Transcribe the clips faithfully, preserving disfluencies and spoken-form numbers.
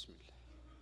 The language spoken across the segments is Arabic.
بسم الله.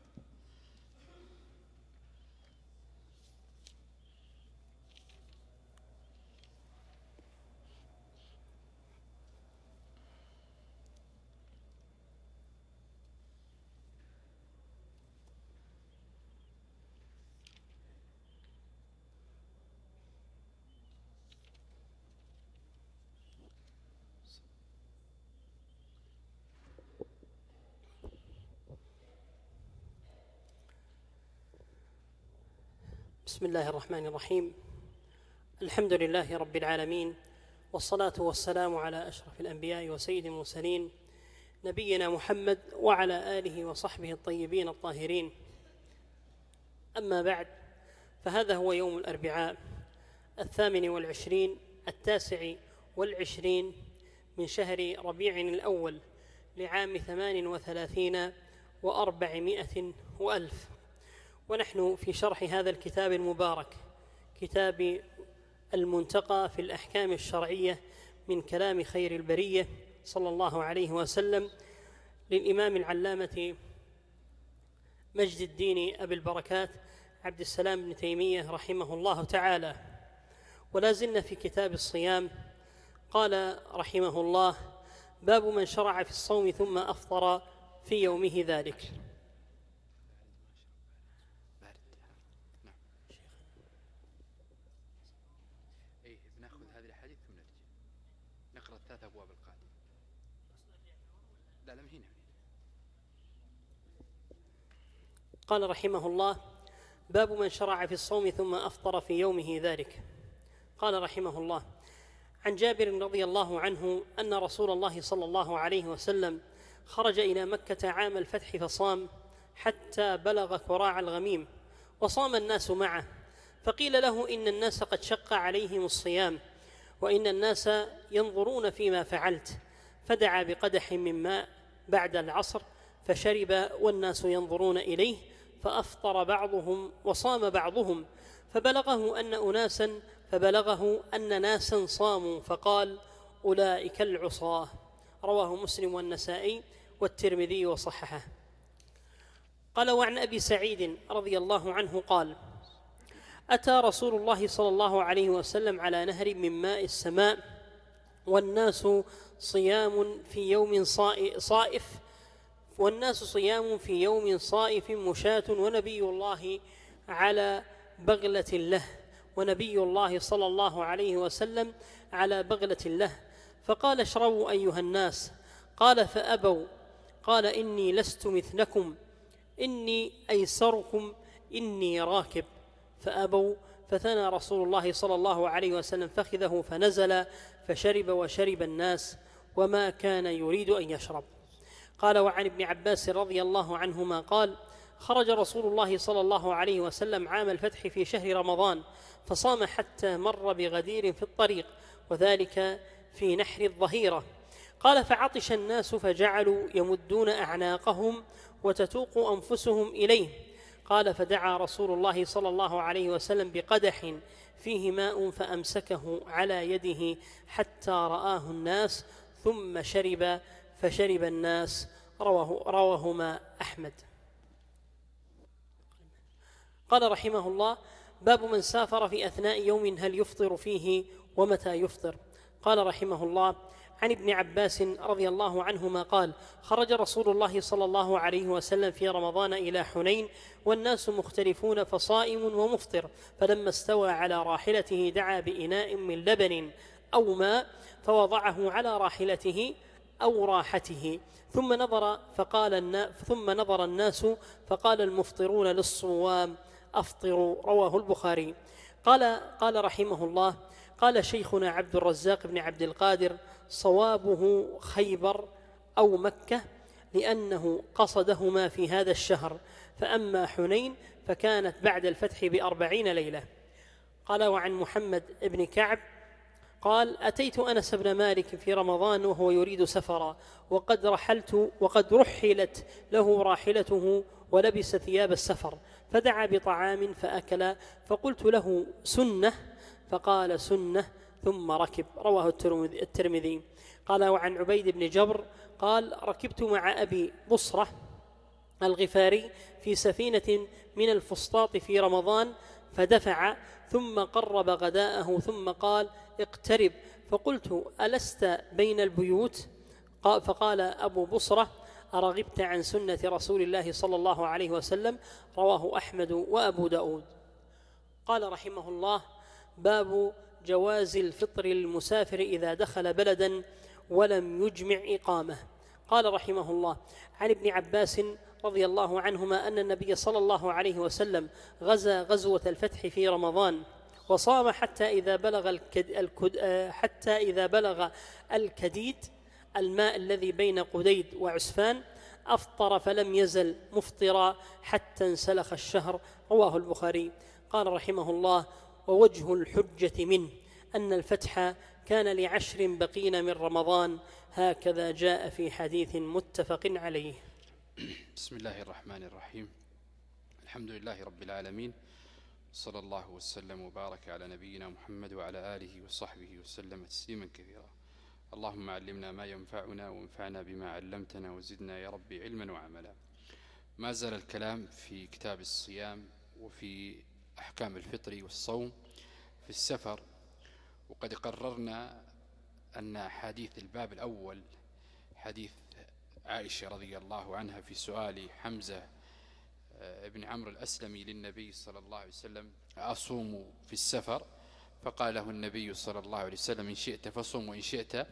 بسم الله الرحمن الرحيم. الحمد لله رب العالمين، والصلاة والسلام على أشرف الأنبياء وسيد المرسلين نبينا محمد وعلى آله وصحبه الطيبين الطاهرين. أما بعد، فهذا هو يوم الأربعاء الثامن والعشرين التاسع والعشرين من شهر ربيع الأول لعام ثمان وثلاثين وأربعمائة وألف، ونحن في شرح هذا الكتاب المبارك، كتاب المنتقى في الأحكام الشرعية من كلام خير البرية صلى الله عليه وسلم للإمام العلامة مجد الدين أبي البركات عبد السلام بن تيمية رحمه الله تعالى. ولا زلنا في كتاب الصيام. قال رحمه الله: باب من شرع في الصوم ثم أفطر في يومه ذلك. ثلاث أبواب القادم. لا لم هنا. قال رحمه الله: باب من شرع في الصوم ثم أفطر في يومه ذلك. قال رحمه الله: عن جابر رضي الله عنه أن رسول الله صلى الله عليه وسلم خرج إلى مكة عام الفتح فصام حتى بلغ كراع الغميم، وصام الناس معه، فقيل له: إن الناس قد شق عليهم الصيام، وإن الناس ينظرون فيما فعلت. فدعا بقدح من ماء بعد العصر فشرب والناس ينظرون إليه، فأفطر بعضهم وصام بعضهم، فبلغه أن أناسا فبلغه أن ناسا صاموا، فقال: أولئك العصاة. رواه مسلم والنسائي والترمذي وصححه. قال: وعن أبي سعيد رضي الله عنه قال: أتى رسول الله صلى الله عليه وسلم على نهر من ماء السماء، والناس صيام في يوم صائف والناس صيام في يوم صائف مشاة، ونبي الله على بغلة له ونبي الله صلى الله عليه وسلم على بغلة له، فقال: اشربوا أيها الناس. قال: فأبوا. قال: إني لست مثلكم، إني أيسركم، إني راكب. فأبوا، فثنى رسول الله صلى الله عليه وسلم فخذه فنزل فشرب وشرب الناس، وما كان يريد أن يشرب. قال: وعن ابن عباس رضي الله عنهما قال: خرج رسول الله صلى الله عليه وسلم عام الفتح في شهر رمضان، فصام حتى مر بغدير في الطريق، وذلك في نحر الظهيرة. قال: فعطش الناس فجعلوا يمدون أعناقهم وتتوق أنفسهم إليه. قال: فدعا رسول الله صلى الله عليه وسلم بقدح فيه ماء فأمسكه على يده حتى رآه الناس، ثم شرب فشرب الناس. رواه رواهما أحمد. قال رحمه الله: باب من سافر في أثناء يوم هل يفطر فيه ومتى يفطر. قال رحمه الله: عن ابن عباس رضي الله عنهما قال: خرج رسول الله صلى الله عليه وسلم في رمضان إلى حنين، والناس مختلفون، فصائم ومفطر، فلما استوى على راحلته دعا بإناء من لبن أو ماء فوضعه على راحلته أو راحته، ثم نظر فقال النا ثم نظر الناس فقال المفطرون للصوام: أفطروا. رواه البخاري. قال قال رحمه الله: قال شيخنا عبد الرزاق بن عبد القادر: صوابه خيبر أو مكة، لأنه قصدهما في هذا الشهر، فأما حنين فكانت بعد الفتح بأربعين ليلة. قال: وعن محمد بن كعب قال: أتيت أنس بن مالك في رمضان وهو يريد سفرا، وقد رحلت وقد رحلت له راحلته ولبس ثياب السفر، فدعا بطعام فأكل، فقلت له: سنة؟ فقال: سنة، ثم ركب. رواه الترمذي. قال: وعن عبيد بن جبر قال: ركبت مع أبي بصرة الغفاري في سفينة من الفسطاط في رمضان فدفع ثم قرب غداءه ثم قال: اقترب. فقلت: ألست بين البيوت؟ فقال أبو بصرة: أرغبت عن سنة رسول الله صلى الله عليه وسلم؟ رواه أحمد وأبو داود. قال رحمه الله: باب جواز الفطر للمسافر إذا دخل بلدا ولم يجمع إقامة. قال رحمه الله: عن ابن عباس رضي الله عنهما أن النبي صلى الله عليه وسلم غزا غزوة الفتح في رمضان وصام حتى إذا بلغ الكد الكد حتى إذا بلغ الكديد الماء الذي بين قديد وعسفان أفطر فلم يزل مفطرا حتى انسلخ الشهر. رواه البخاري. قال رحمه الله: ووجه الحجة منه أن الفتح كان لعشر بقين من رمضان، هكذا جاء في حديث متفق عليه. بسم الله الرحمن الرحيم. الحمد لله رب العالمين، صلى الله وسلم وبارك على نبينا محمد وعلى آله وصحبه وسلم تسليما كثيرا. اللهم علمنا ما ينفعنا وانفعنا بما علمتنا وزدنا يا ربي علما وعملا. ما زال الكلام في كتاب الصيام وفي أحكام الفطر والصوم في السفر، وقد قررنا أن حديث الباب الأول حديث عائشة رضي الله عنها في سؤال حمزة ابن عمرو الأسلمي للنبي صلى الله عليه وسلم: أصوم في السفر؟ فقال له النبي صلى الله عليه وسلم: إن شئت فصوم وإن شئت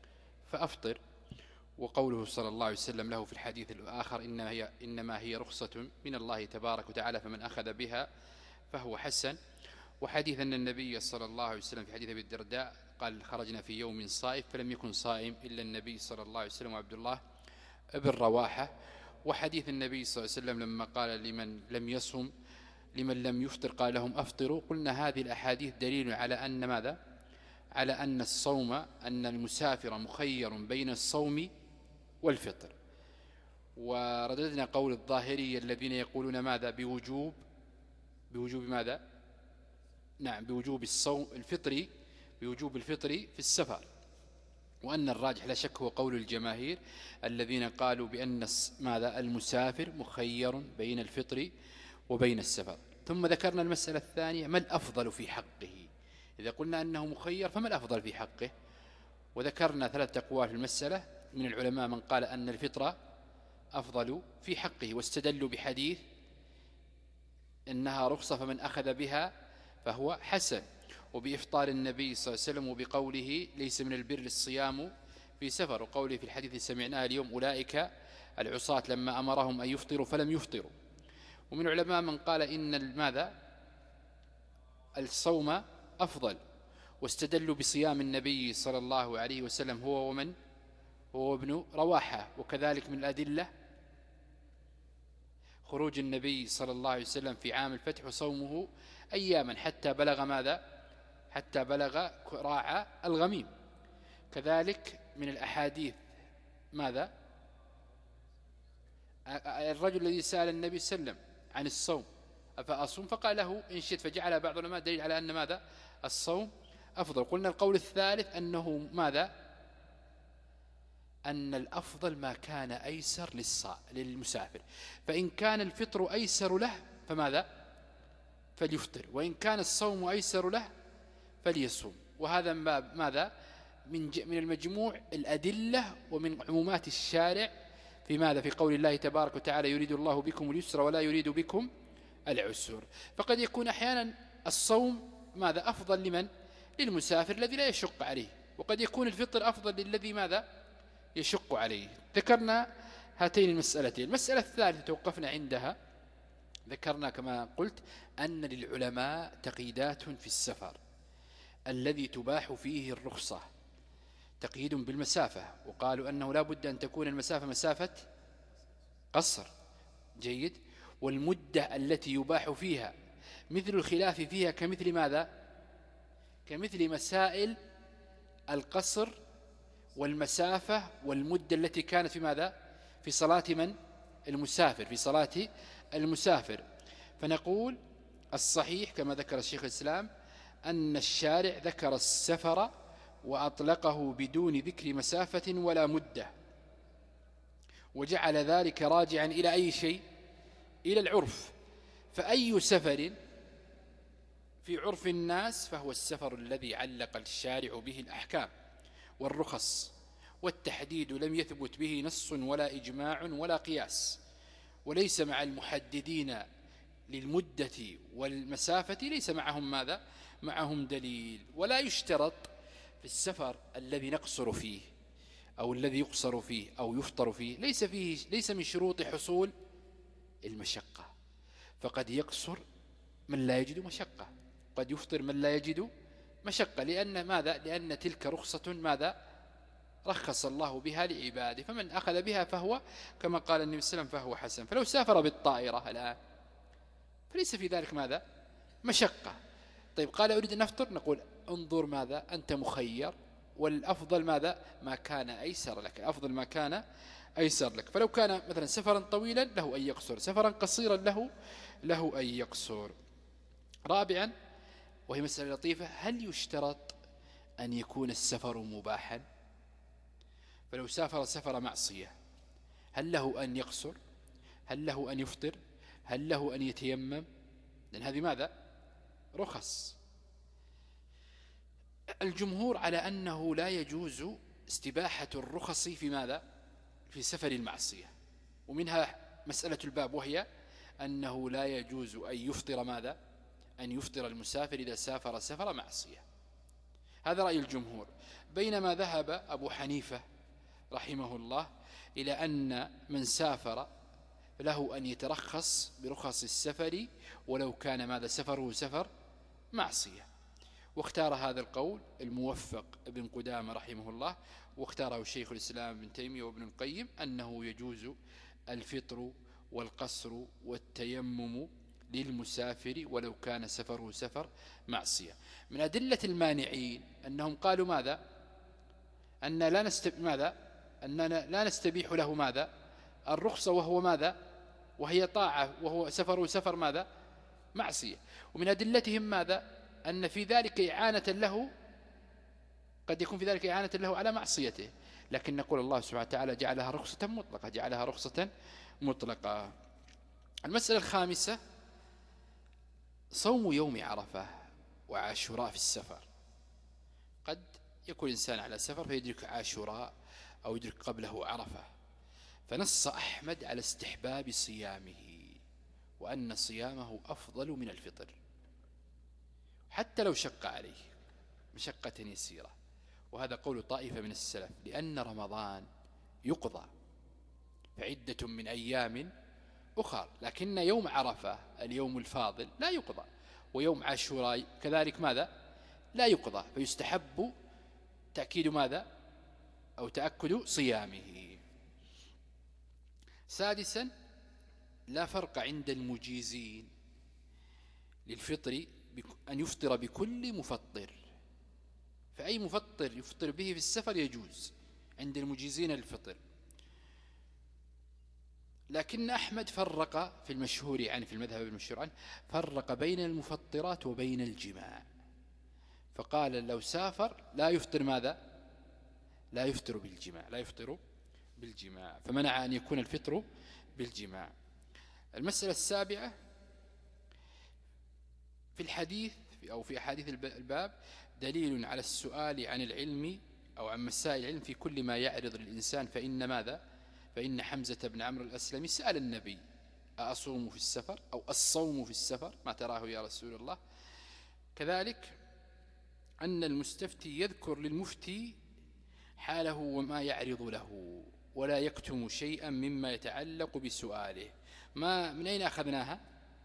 فأفطر. وقوله صلى الله عليه وسلم له في الحديث الآخر: إنما هي, إنما هي رخصة من الله تبارك وتعالى فمن أخذ بها فهو حسن. وحديث أن النبي صلى الله عليه وسلم في حديث أبي الدرداء قال: خرجنا في يوم صائف فلم يكن صائم إلا النبي صلى الله عليه وسلم وعبد الله ابن رواحة. وحديث النبي صلى الله عليه وسلم لما قال لمن لم يصم لمن لم يفطر قال لهم أفطروا. قلنا هذه الأحاديث دليل على أن ماذا؟ على أن الصوم أن المسافر مخير بين الصوم والفطر. ورددنا قول الظاهرية الذين يقولون ماذا؟ بوجوب بوجوب ماذا؟ نعم، بوجوب الصوم الفطري بوجوب الفطر في السفر. وأن الراجح لا شك هو قول الجماهير الذين قالوا بأن ماذا؟ المسافر مخير بين الفطر وبين السفر. ثم ذكرنا المسألة الثانية: ما الأفضل في حقه؟ إذا قلنا أنه مخير فما الأفضل في حقه؟ وذكرنا ثلاثة أقوال في المسألة من العلماء: من قال أن الفطرة أفضل في حقه واستدلوا بحديث إنها رخصة فمن أخذ بها فهو حسن، وبإفطار النبي صلى الله عليه وسلم، وبقوله: ليس من البر الصيام في سفر، وقوله في الحديث سمعناه اليوم: أولئك العصاة لما أمرهم أن يفطروا فلم يفطروا. ومن العلماء من قال إن ماذا؟ الصوم أفضل، واستدلوا بصيام النبي صلى الله عليه وسلم هو ومن هو ابن رواحة. وكذلك من الأدلة خروج النبي صلى الله عليه وسلم في عام الفتح وصومه أياما حتى بلغ ماذا؟ حتى بلغ راعى الغميم. كذلك من الأحاديث ماذا؟ الرجل الذي سأل النبي صلى الله عليه وسلم عن الصوم: أفأصوم؟ فقال له: إن شئت. فجعل بعض العلماء دليل على أن ماذا؟ الصوم أفضل. قلنا القول الثالث أنه ماذا؟ أن الأفضل ما كان أيسر للمسافر، فإن كان الفطر أيسر له فماذا؟ فليفطر، وإن كان الصوم أيسر له فليصوم. وهذا ماذا؟ من من المجموع الأدلة ومن عمومات الشارع في ماذا؟ في قول الله تبارك وتعالى: يريد الله بكم اليسر ولا يريد بكم العسر. فقد يكون أحيانا الصوم ماذا؟ أفضل لمن؟ للمسافر الذي لا يشق عليه، وقد يكون الفطر أفضل للذي ماذا؟ يشق عليه. ذكرنا هاتين المسألتين. المسألة الثالثة توقفنا عندها، ذكرنا كما قلت أن للعلماء تقييدات في السفر الذي تباح فيه الرخصة، تقييد بالمسافة، وقالوا أنه لا بد أن تكون المسافة مسافة قصر. جيد. والمدة التي يباح فيها مثل الخلاف فيها كمثل ماذا؟ كمثل مسائل القصر والمسافة والمدة التي كانت في ماذا؟ في صلاة من؟ المسافر، في صلاة المسافر. فنقول الصحيح كما ذكر الشيخ الإسلام أن الشارع ذكر السفر وأطلقه بدون ذكر مسافة ولا مدة، وجعل ذلك راجعا إلى أي شيء؟ إلى العرف. فأي سفر في عرف الناس فهو السفر الذي علق الشارع به الأحكام والرخص، والتحديد لم يثبت به نص ولا إجماع ولا قياس. وليس مع المحددين للمدة والمسافة ليس معهم ماذا؟ معهم دليل. ولا يشترط في السفر الذي نقصر فيه أو الذي يقصر فيه أو يفطر فيه، ليس فيه ليس من شروط حصول المشقة. فقد يقصر من لا يجد مشقة، قد يفطر من لا يجد مشقة، لأن ماذا؟ لأن تلك رخصة ماذا؟ رخص الله بها لعباده، فمن أخذ بها فهو كما قال النبي صلى الله عليه وسلم فهو حسن. فلو سافر بالطائرة الآن فليس في ذلك ماذا؟ مشقة. طيب قال أريد أن أفطر، نقول انظر ماذا؟ أنت مخير، والأفضل ماذا؟ ما كان أيسر لك، الأفضل ما كان أيسر لك. فلو كان مثلا سفرا طويلا له أن يقصر، سفرا قصيرا له له أن يقصر. رابعا، وهي مسألة لطيفة، هل يشترط أن يكون السفر مباحا؟ فلو سافر سفر معصية هل له أن يقصر؟ هل له أن يفطر؟ هل له أن يتيمم؟ لأن هذه ماذا؟ رخص. الجمهور على أنه لا يجوز استباحة الرخص في ماذا؟ في سفر المعصية. ومنها مسألة الباب، وهي أنه لا يجوز أن يفطر ماذا؟ أن يفطر المسافر إذا سافر سفر معصية. هذا رأي الجمهور. بينما ذهب أبو حنيفة رحمه الله إلى أن من سافر له أن يترخص برخص السفر ولو كان ماذا؟ سفره سفر معصية. واختار هذا القول الموفق ابن قدامة رحمه الله، واختاره الشيخ الإسلام ابن تيمية وابن القيم، أنه يجوز الفطر والقصر والتيمم للمسافر ولو كان سفره سفر معصية. من أدلة المانعين أنهم قالوا ماذا؟ أن لا نستب... ماذا؟ أننا لا نستبيح له ماذا؟ الرخصة، وهو ماذا؟ وهي طاعة، وهو سفره سفر ماذا؟ معصية. ومن أدلتهم ماذا؟ أن في ذلك إعانة له، قد يكون في ذلك إعانة له على معصيته، لكن نقول الله سبحانه وتعالى جعلها رخصة مطلقة، جعلها رخصة مطلقة. المسألة الخامسة، صوم يوم عرفة وعاشوراء في السفر. قد يكون الإنسان على سفر فيدرك عاشوراء أو يدرك قبله عرفة، فنص أحمد على استحباب صيامه، وأن صيامه أفضل من الفطر حتى لو شق عليه مشقة يسيرة. وهذا قول طائفة من السلف، لأن رمضان يقضى فعدة من أيام أخر، لكن يوم عرفة اليوم الفاضل لا يقضى، ويوم عاشوراء كذلك ماذا؟ لا يقضى، فيستحب تأكيد ماذا؟ أو تأكد صيامه. سادسا، لا فرق عند المجيزين للفطر أن يفطر بكل مفطر، فأي مفطر يفطر به في السفر يجوز عند المجيزين للفطر. لكن أحمد فرق في المشهور عنه، في المذهب المشهور عنه، فرق بين المفطرات وبين الجماع، فقال لو سافر لا يفطر ماذا؟ لا يفطر بالجماع، لا يفطر بالجماع، فمنع أن يكون الفطر بالجماع. المسألة السابعة، في الحديث أو في أحاديث الباب دليل على السؤال عن العلم أو عن مسائل العلم في كل ما يعرض للإنسان، فإن ماذا؟ فإن حمزة بن عمرو الأسلمي سأل النبي أصوم في السفر أو الصوم في السفر، ما تراه يا رسول الله. كذلك أن المستفتي يذكر للمفتي حاله وما يعرض له، ولا يكتم شيئا مما يتعلق بسؤاله. ما من أين أخذناها؟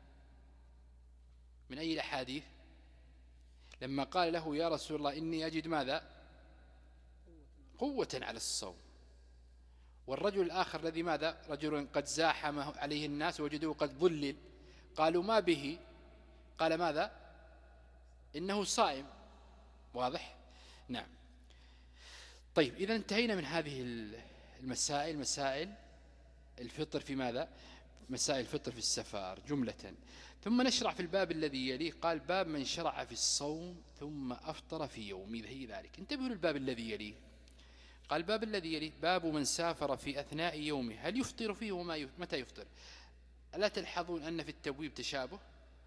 من أي الأحاديث؟ لما قال له يا رسول الله إني أجد ماذا؟ قوة على الصوم. والرجل الآخر الذي ماذا؟ رجل قد زاحم عليه الناس وجدوه قد ظلل، قالوا ما به؟ قال ماذا؟ إنه صائم. واضح؟ نعم. طيب، إذا انتهينا من هذه المسائل، مسائل الفطر في ماذا؟ مسائل الفطر في السفر جملة. ثم نشرع في الباب الذي يليه، قال باب من شرع في الصوم ثم أفطر في يومه ذلك. انتبهوا للباب الذي يليه، قال باب الذي يليه باب من سافر في أثناء يومه هل يفطر فيه وما يفطر متى يفطر. ألا تلحظون أن في التبويب تشابه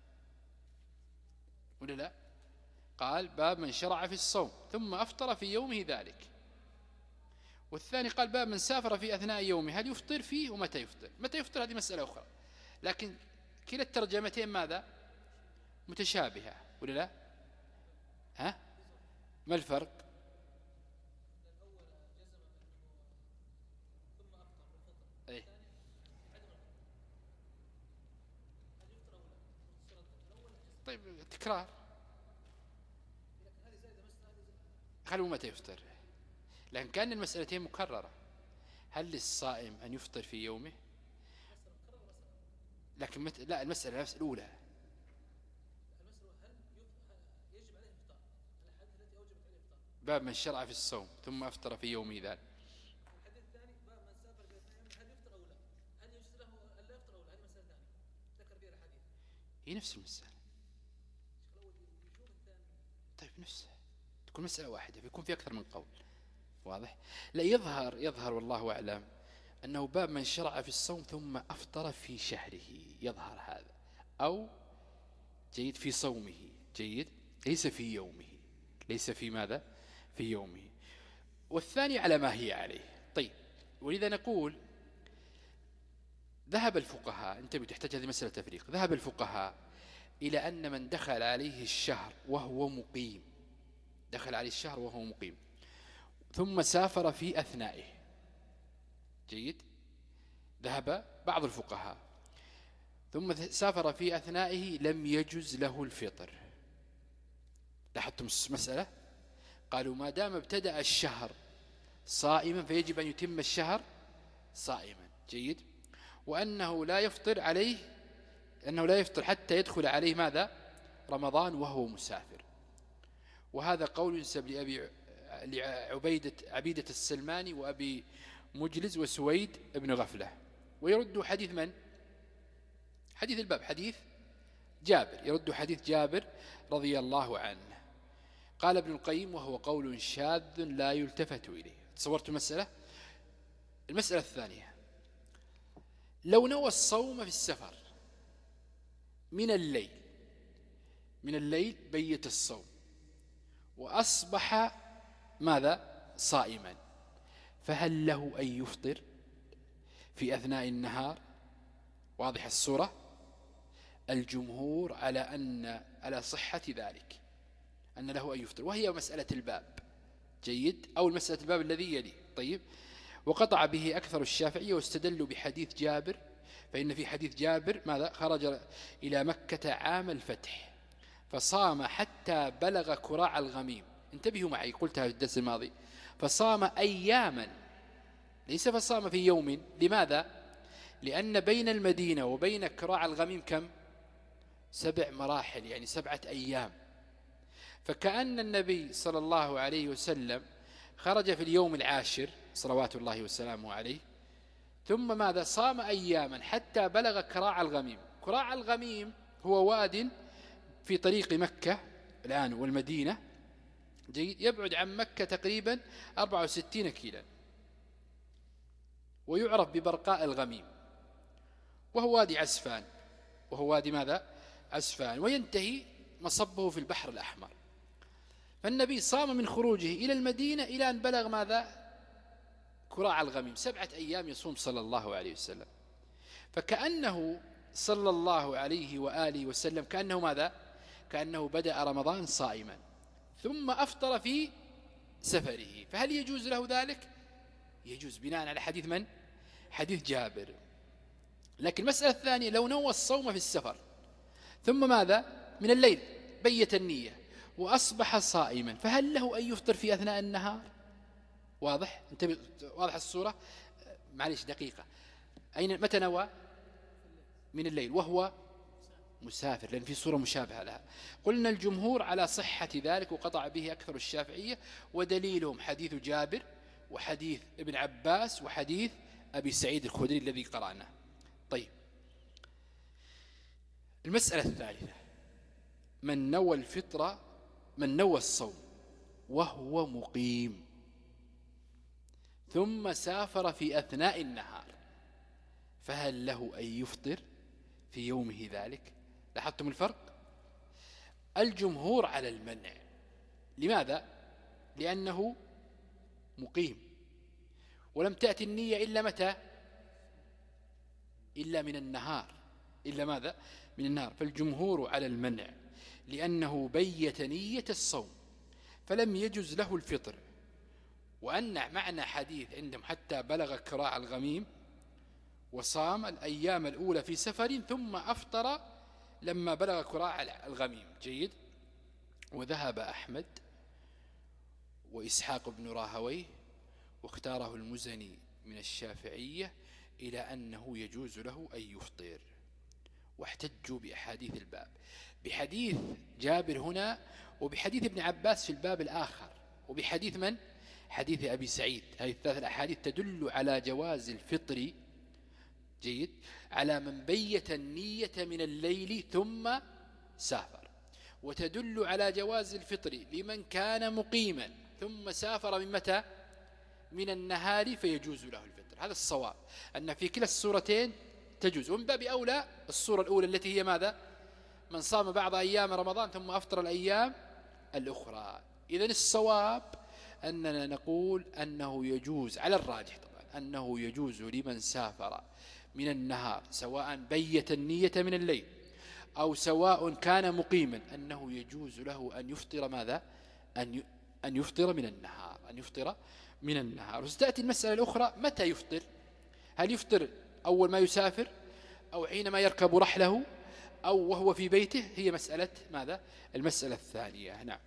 ولا لا؟ قال باب من شرع في الصوم ثم أفطر في يومه ذلك، والثاني قال باب من سافر في أثناء يومه هل يفطر فيه ومتى يفطر. متى يفطر هذه مسألة أخرى، لكن كلا الترجمتين ماذا؟ متشابهة ولا لا؟ ها؟ ما الفرق؟ أي. طيب تكرار، خلوا متى يفطر، لكن كان المسألتين مكررة. هل للصائم أن يفطر في يومه؟ لكن مت... لا المسألة نفس الأولى. باب من شرع في الصوم ثم أفطر في يومه ذلك. الحديث الثاني باب من سافر في أثناء هل يفطر أو لا، هل يجوز له أن لا يفطر أو لا، هذه مسألة ثانية ذكر فيها الحديث. هي نفس المسألة. طيب نفسها تكون مسألة واحدة فيكون في أكثر من قول. واضح؟ لا يظهر يظهر والله أعلم أنه باب من شرع في الصوم ثم أفطر في شهره، يظهر هذا، أو جيد في صومه، جيد ليس في يومه، ليس في ماذا؟ في يومه. والثاني على ما هي عليه. طيب ولذا نقول ذهب الفقهاء، انت بتحتاج هذه مسألة تفريق، ذهب الفقهاء إلى أن من دخل عليه الشهر وهو مقيم، دخل عليه الشهر وهو مقيم ثم سافر في أثنائه، جيد، ذهب بعض الفقهاء ثم سافر في أثنائه لم يجز له الفطر. لاحظتم مسألة؟ قالوا ما دام ابتدأ الشهر صائما فيجب أن يتم الشهر صائما، جيد، وأنه لا يفطر عليه، أنه لا يفطر حتى يدخل عليه ماذا؟ رمضان وهو مسافر. وهذا قول ينسب لأبي لعبيدة عبيدة السلماني وأبي مجلز وسويد ابن غفلة، ويرد حديث من؟ حديث الباب، حديث جابر، يرد حديث جابر رضي الله عنه. قال ابن القيم وهو قول شاذ لا يلتفت إليه. تصورت المسألة؟ المسألة الثانية لو نوى الصوم في السفر من الليل، من الليل بيت الصوم وأصبح ماذا؟ صائما، فهل له أن يفطر في أثناء النهار؟ واضح الصورة؟ الجمهور على أن على صحة ذلك، أن له أن يفطر، وهي مسألة الباب، جيد، أو المسألة الباب الذي يليه. طيب، وقطع به أكثر الشافعية واستدلوا بحديث جابر، فإن في حديث جابر ماذا؟ خرج إلى مكة عام الفتح فصام حتى بلغ كراع الغميم. انتبهوا معي، قلتها في الدرس الماضي، فصام أياما، ليس فصام في يوم. لماذا؟ لأن بين المدينة وبين كراع الغميم كم؟ سبع مراحل، يعني سبعة أيام. فكأن النبي صلى الله عليه وسلم خرج في اليوم العاشر صلوات الله وسلامه عليه، ثم ماذا؟ صام أياما حتى بلغ كراع الغميم. كراع الغميم هو واد في طريق مكة الآن والمدينة، جيد، يبعد عن مكة تقريبا أربعة وستين كيلا، ويعرف ببرقاء الغميم، وهو وادي عسفان، وهو وادي ماذا؟ عسفان، وينتهي مصبه في البحر الأحمر. فالنبي صام من خروجه إلى المدينة إلى أن بلغ ماذا؟ كراع الغميم، سبعة أيام يصوم صلى الله عليه وسلم. فكأنه صلى الله عليه وآله وسلم كأنه ماذا؟ كأنه بدأ رمضان صائما ثم أفطر في سفره. فهل يجوز له ذلك؟ يجوز بناء على حديث من؟ حديث جابر. لكن المسألة الثانية لو نوى الصوم في السفر ثم ماذا؟ من الليل بيت النية وأصبح صائما، فهل له أن يفطر في أثناء النهار؟ واضح؟ انتبه، واضح الصورة؟ معلش دقيقة، أين متى نوى؟ من الليل وهو مسافر، لأن في صورة مشابهة لها. قلنا الجمهور على صحة ذلك وقطع به أكثر الشافعية، ودليلهم حديث جابر وحديث ابن عباس وحديث أبي سعيد الخدري الذي قرأناه. طيب، المسألة الثالثة من نوى الفطرة، من نوى الصوم وهو مقيم، ثم سافر في أثناء النهار فهل له أن يفطر في يومه ذلك؟ لاحظتم الفرق؟ الجمهور على المنع. لماذا؟ لأنه مقيم ولم تأتي النية إلا متى؟ إلا من النهار. إلا ماذا؟ من النهار. فالجمهور على المنع لأنه بيت نية الصوم فلم يجز له الفطر. وأن معنى حديث عندهم حتى بلغ كراع الغميم وصام الأيام الأولى في سفر ثم أفطر لما بلغ كراع الغميم. جيد. وذهب أحمد وإسحاق بن راهويه واختاره المزني من الشافعية إلى أنه يجوز له أن يفطر، واحتجوا بأحاديث الباب، بحديث جابر هنا وبحديث ابن عباس في الباب الآخر وبحديث من؟ حديث أبي سعيد. هذه الثلاث الأحاديث تدل على جواز الفطر. جيد. على من بيت النية من الليل ثم سافر، وتدل على جواز الفطر لمن كان مقيما ثم سافر من متى؟ من النهار فيجوز له الفطر. هذا الصواب، أن في كلا الصورتين تجوز. ومن باب أولى الصورة الأولى التي هي ماذا؟ من صام بعض أيام رمضان ثم أفطر الأيام الأخرى. إذن الصواب أننا نقول أنه يجوز على الراجح طبعا أنه يجوز لمن سافر من النهار سواء بيت النية من الليل أو سواء كان مقيما أنه يجوز له أن يفطر ماذا؟ أن أن يفطر من النهار أن يفطر من النهار. وستأتي المسألة الأخرى متى يفطر؟ هل يفطر أول ما يسافر أو حينما يركب رحله أو وهو في بيته؟ هي مسألة ماذا؟ المسألة الثانية. نعم.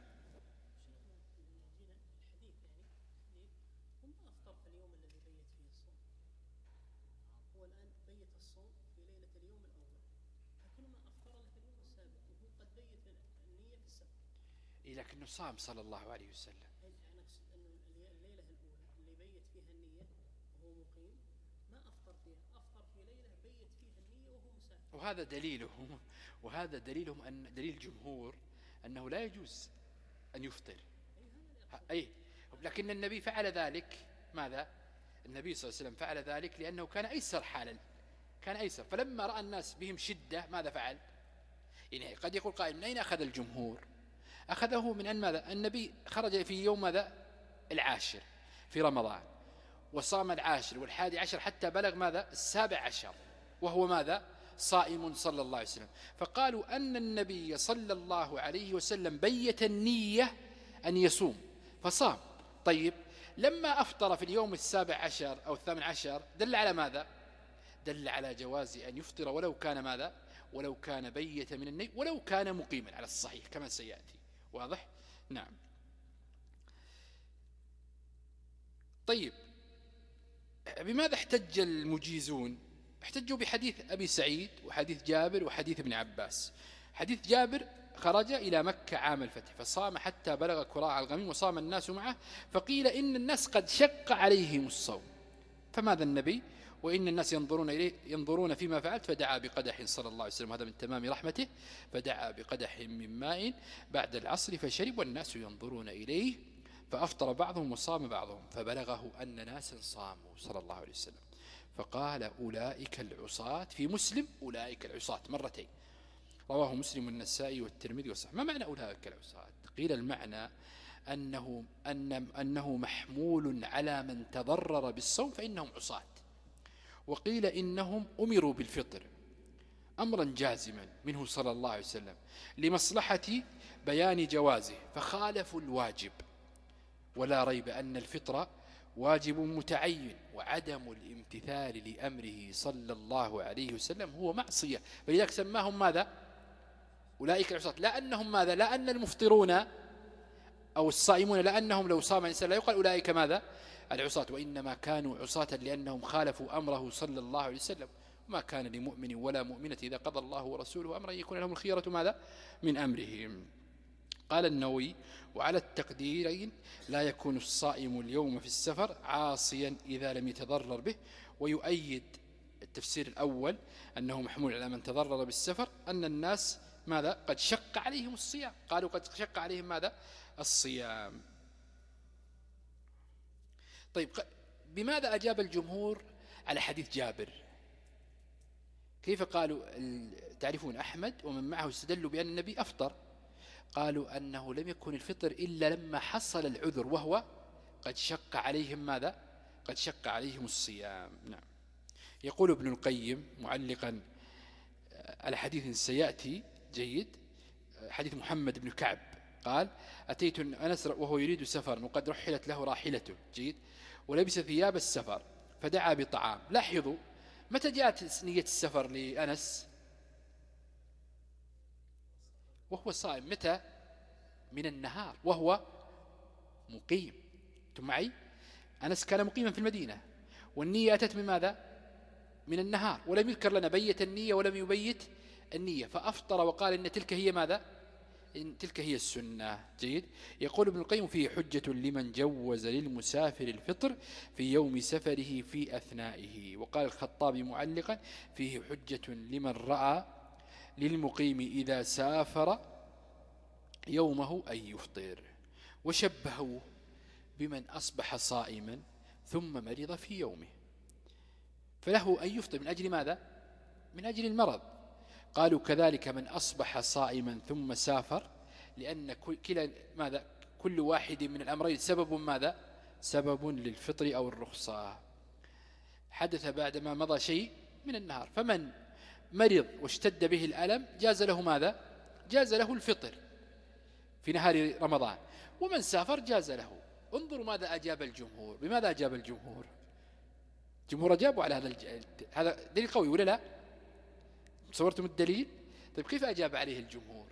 لكنه صام صلى الله عليه وسلم. الليلة الأولى اللي بيت فيها النية وهو مقيم ما أفطر فيها، أفطر في ليلة بيت فيها النية وهو مسافر. وهذا دليلهم وهذا دليلهم أن دليل الجمهور أنه لا يجوز أن يفطر. أي لكن النبي فعل ذلك. ماذا؟ النبي صلى الله عليه وسلم فعل ذلك لأنه كان أيسر حالا، كان أيسر. فلما رأى الناس بهم شدة ماذا فعل؟ يعني قد يقول قائل من أين أخذ الجمهور؟ أخذه من أن ماذا؟ النبي خرج في يوم ماذا؟ العاشر في رمضان وصام العاشر والحادي عشر حتى بلغ ماذا؟ السابع عشر وهو ماذا؟ صائم صلى الله عليه وسلم. فقالوا أن النبي صلى الله عليه وسلم بيت النية أن يصوم فصام. طيب لما أفطر في اليوم السابع عشر أو الثامن عشر دل على ماذا؟ دل على جواز أن يفطر ولو كان ماذا؟ ولو كان بيت من النية ولو كان مقيما على الصحيح كما سيأتي. واضح؟ نعم. طيب بماذا احتج المجيزون؟ احتجوا بحديث أبي سعيد وحديث جابر وحديث ابن عباس. حديث جابر خرج إلى مكة عام الفتح فصام حتى بلغ كراع الغميم وصام الناس معه فقيل إن الناس قد شق عليهم الصوم فماذا النبي؟ وإن الناس ينظرون إليه ينظرون فيما فعلت فدعا بقدح صلى الله عليه وسلم. هذا من تمام رحمته. فدعا بقدح من ماء بعد العصر فشرب والناس ينظرون إليه فأفطر بعضهم وصام بعضهم فبلغه أن ناسا صاموا صلى الله عليه وسلم فقال أولئك العصاة. في مسلم أولئك العصاة مرتين، رواه مسلم والنسائي والترمذي والصحيح. ما معنى أولئك العصاة؟ قيل المعنى أنه, أن أنه محمول على من تضرر بالصوم فإنهم عصاة. وقيل إنهم أمروا بالفطر أمرا جازما منه صلى الله عليه وسلم لمصلحة بيان جوازه فخالفوا الواجب. ولا ريب أن الفطر واجب متعين وعدم الامتثال لأمره صلى الله عليه وسلم هو معصية. فلذلك سماهم ماذا؟ أولئك العصاة. لا أنهم ماذا؟ لا أن المفطرون أو الصائمون لا أنهم لو صام الإنسان لا يقال أولئك ماذا؟ العصاة، وإنما كانوا عصاة لأنهم خالفوا أمره صلى الله عليه وسلم. وما كان لمؤمن ولا مؤمنة إذا قضى الله ورسوله أمرا يكون لهم الخيرة ماذا؟ من أمرهم. قال النووي وعلى التقديرين لا يكون الصائم اليوم في السفر عاصيا إذا لم يتضرر به. ويؤيد التفسير الأول أنه محمول على من تضرر بالسفر أن الناس ماذا؟ قد شق عليهم الصيام. قالوا قد شق عليهم ماذا؟ الصيام. طيب بماذا أجاب الجمهور على حديث جابر؟ كيف قالوا؟ تعرفون أحمد ومن معه استدلوا بأن النبي أفطر، قالوا أنه لم يكن الفطر إلا لما حصل العذر وهو قد شق عليهم ماذا؟ قد شق عليهم الصيام. نعم. يقول ابن القيم معلقا على حديث سيأتي جيد، حديث محمد بن كعب قال: أتيت أنس وهو يريد سفر وقد رحلت له راحلته جيد، ولبس ثياب السفر فدعا بطعام. لاحظوا متى جاءت نية السفر لأنس؟ وهو صائم. متى؟ من النهار وهو مقيم. أنتم معي؟ أنس كان مقيما في المدينة والنية أتت من ماذا؟ من النهار، ولم يذكر لنا بيت النية ولم يبيت النية، فأفطر وقال إن تلك هي ماذا؟ إن تلك هي السنة. جيد. يقول ابن القيم: فيه حجة لمن جوز للمسافر الفطر في يوم سفره في أثنائه. وقال الخطابي معلقا: فيه حجة لمن رأى للمقيم إذا سافر يومه أن يفطر. وشبهوا بمن أصبح صائما ثم مرض في يومه، فله أن يفطر من أجل ماذا؟ من أجل المرض. قالوا كذلك من أصبح صائما ثم سافر، لأن كلا ماذا؟ كل واحد من الأمرين سبب ماذا؟ سبب للفطر أو الرخصة. حدث بعدما مضى شيء من النهار، فمن مرض واشتد به الألم جاز له ماذا؟ جاز له الفطر في نهار رمضان. ومن سافر جاز له. انظروا ماذا أجاب الجمهور. بماذا أجاب الجمهور؟ الجمهور أجابوا على هذا الج... هذا دليل قوي ولا لا؟ صورتم الدليل؟ طيب كيف أجاب عليه الجمهور؟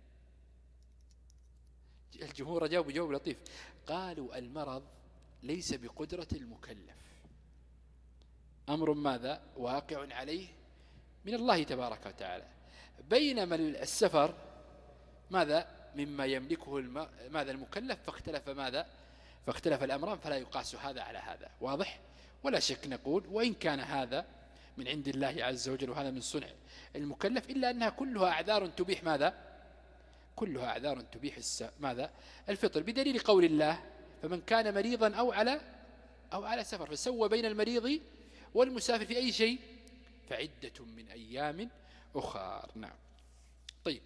الجمهور أجابوا بجواب لطيف، قالوا: المرض ليس بقدرة المكلف، أمر ماذا؟ واقع عليه من الله تبارك وتعالى، بينما السفر ماذا؟ مما يملكه الم... ماذا المكلف، فاختلف ماذا؟ فاختلف الأمران، فلا يقاس هذا على هذا. واضح؟ ولا شك نقول وإن كان هذا من عند الله عز وجل وهذا من صنع المكلف، إلا أنها كلها أعذار تبيح ماذا؟ كلها أعذار تبيح الس... ماذا؟ الفطر، بدليل قول الله: فمن كان مريضا أو على أو على سفر، فسوى بين المريض والمسافر في أي شيء، فعدة من أيام أخر. نعم. طيب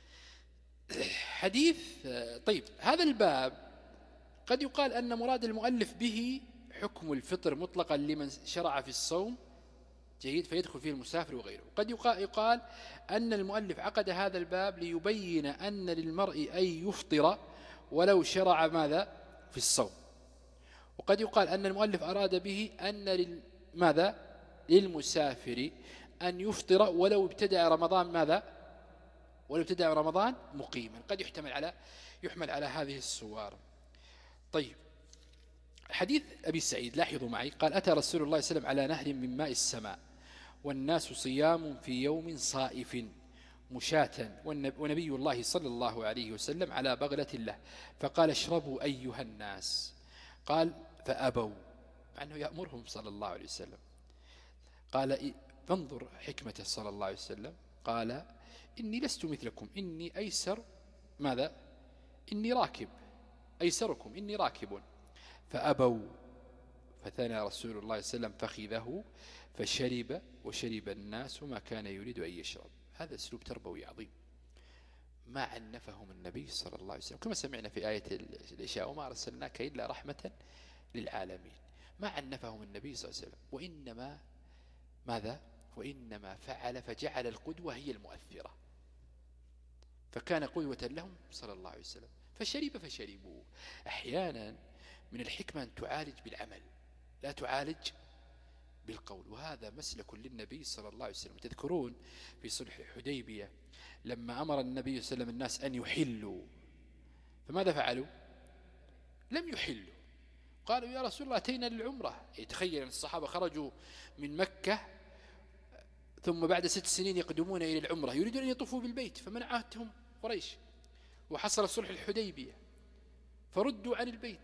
حديث طيب هذا الباب قد يقال أن مراد المؤلف به حكم الفطر مطلقا لمن شرع في الصوم جيد، فيدخل فيه المسافر وغيره. قد يقال أن المؤلف عقد هذا الباب ليبين أن للمرء أن يفطر ولو شرع ماذا؟ في الصوم. وقد يقال أن المؤلف أراد به أن ماذا؟ للمسافر أن يفطر ولو ابتدأ رمضان ماذا؟ ولو ابتدأ رمضان مقيما. قد يحتمل على يحمل على هذه الصور. طيب حديث أبي سعيد، لاحظوا معي، قال: أتى رسول الله صلى الله عليه وسلم على نهر من ماء السماء والناس صيام في يوم صائف مشاة، ونبي الله صلى الله عليه وسلم على بغلة له، فقال: اشربوا أيها الناس. قال: فأبوا، مع أنه يأمرهم صلى الله عليه وسلم. قال: فانظر حكمته صلى الله عليه وسلم، قال: إني لست مثلكم، إني أيسر ماذا؟ إني راكب، أيسركم إني راكب. فأبوا، فثنى رسول الله صلى الله عليه وسلم فخذه فشرب وشرب الناس وما كان يريد أن يشرب. هذا أسلوب تربوي عظيم، ما عنفهم النبي صلى الله عليه وسلم، كما سمعنا في آية الإشاء: وما أرسلناك إلا رحمة للعالمين. ما عنفهم النبي صلى الله عليه وسلم، وإنما ماذا؟ وإنما فعل فجعل القدوة هي المؤثرة، فكان قدوة لهم صلى الله عليه وسلم. فشرب فشربوا. أحيانا من الحكمة أن تعالج بالعمل لا تعالج بالقول، وهذا مسلك للنبي صلى الله عليه وسلم. تذكرون في صلح الحديبية لما أمر النبي صلى الله عليه وسلم الناس أن يحلوا، فماذا فعلوا؟ لم يحلوا. قالوا: يا رسول الله أتينا للعمرة. يتخيل أن الصحابة خرجوا من مكة ثم بعد ست سنين يقدمون إلى العمرة، يريدون أن يطوفوا بالبيت، فمنعتهم قريش، وحصل صلح الحديبية فردوا عن البيت،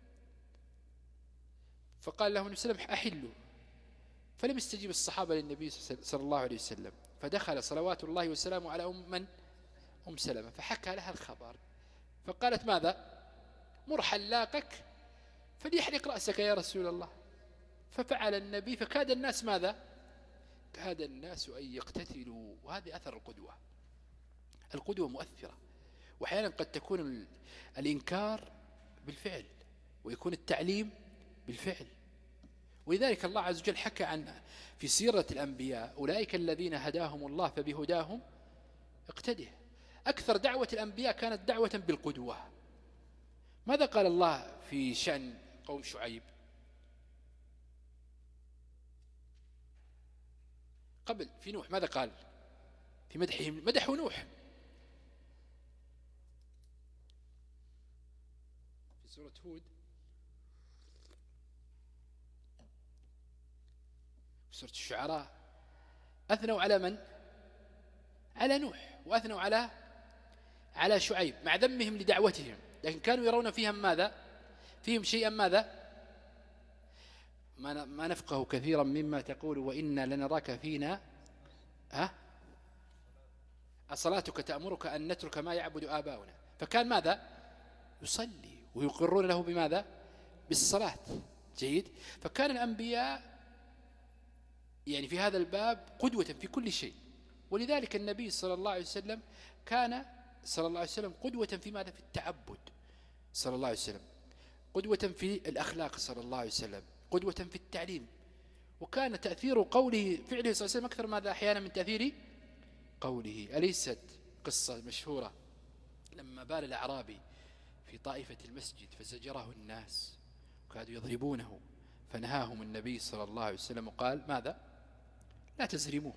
فقال لهم النبي صلى الله عليه وسلم: أحلوا. فلم يستجيب الصحابة للنبي صلى الله عليه وسلم، فدخل صلوات الله وسلامه على أم من؟ أم سلمة، فحكى لها الخبر، فقالت: ماذا؟ مر حلاقك فليحلق رأسك يا رسول الله. ففعل النبي فكاد الناس ماذا؟ كاد الناس أن يقتتلوا. وهذا أثر القدوة. القدوة مؤثرة، وأحيانا قد تكون الإنكار بالفعل ويكون التعليم بالفعل. ولذلك الله عز وجل حكى عن في سيرة الأنبياء أولئك الذين هداهم الله فبهداهم اقتده. أكثر دعوة الأنبياء كانت دعوة بالقدوة. ماذا قال الله في شأن قوم شعيب قبل في نوح؟ ماذا قال في مدحهم؟ مدحوا نوح في سورة هود، في سورة الشعراء أثنوا على من؟ على نوح، وأثنوا على على شعيب مع ذمهم لدعوتهم، لكن كانوا يرون فيهم ماذا؟ فيهم شيئا ماذا؟ ما نفقه كثيرا مما تقول وإنا لنراك فينا ها أصلاتك تأمرك أن نترك ما يعبد آباؤنا. فكان ماذا؟ يصلي ويقرون له بماذا؟ بالصلاة. جيد. فكان الأنبياء يعني في هذا الباب قدوة في كل شيء. ولذلك النبي صلى الله عليه وسلم كان صلى الله عليه وسلم قدوة في ماذا؟ في التعبد صلى الله عليه وسلم، قدوة في الأخلاق صلى الله عليه وسلم، قدوة في التعليم. وكان تأثير قوله فعله صلى الله عليه وسلم أكثر ماذا أحيانا من تأثير قوله. أليست قصة مشهورة لما بال الأعرابي في طائفة المسجد فزجره الناس وكادوا يضربونه فنهاهم النبي صلى الله عليه وسلم وقال ماذا؟ لا تزرموه،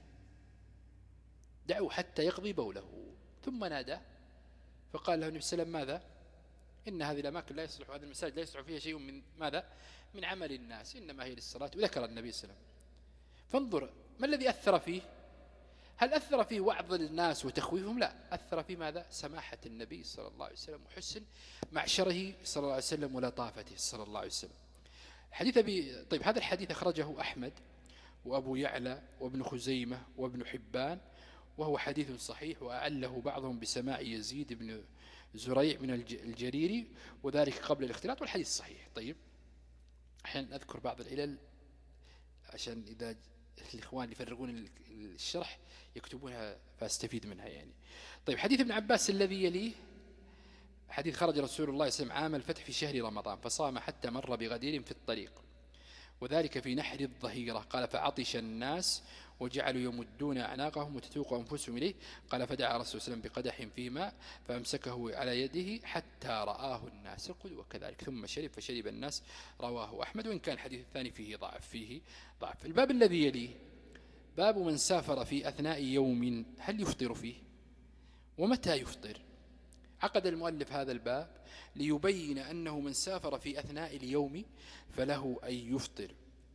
دعوا حتى يقضي بوله. ثم نادى فقال له النبي صلى الله عليه وسلم ماذا؟ إن هذه الأماكن لا يصلح، هذه المساجد لا يصلح فيها شيء من ماذا؟ من عمل الناس، إنما هي للصلاة. وذكر النبي صلى الله عليه وسلم. فانظر ما الذي أثر فيه؟ هل أثر فيه وعظ الناس وتخويفهم؟ لا، أثر فيه ماذا؟ سماحة النبي صلى الله عليه وسلم وحسن معشره صلى الله عليه وسلم ولطافته صلى الله عليه وسلم. حديث أبي طيب هذا الحديث أخرجه أحمد وأبو يعلى وابن خزيمة وابن حبان، وهو حديث صحيح، وأعله بعضهم بسماع يزيد بن زريع من الجريري وذلك قبل الاختلاط، والحديث صحيح. طيب أحيانا أذكر بعض العلل عشان إذا الإخوان يفرغون الشرح يكتبونها فاستفيد منها يعني. طيب حديث ابن عباس الذي يليه حديث خرج رسول الله صلى الله عليه وسلم عام الفتح في شهر رمضان فصام حتى مر بغدير في الطريق، وذلك في نحر الظهيرة. قال فعطش الناس وجعلوا يمدون أعناقهم وتتوق أنفسهم إليه. قال فدعا رسول الله صلى الله عليه وسلم بقدح في ماء فأمسكه على يده حتى رآه الناس القدوة كذلك، ثم شرب فشرب الناس. رواه أحمد، وإن كان الحديث الثاني فيه ضعف فيه ضعف. الباب الذي يليه باب من سافر في أثناء يوم هل يفطر فيه ومتى يفطر. عقد المؤلف هذا الباب ليبين أنه من سافر في أثناء اليوم فله أن يفطر،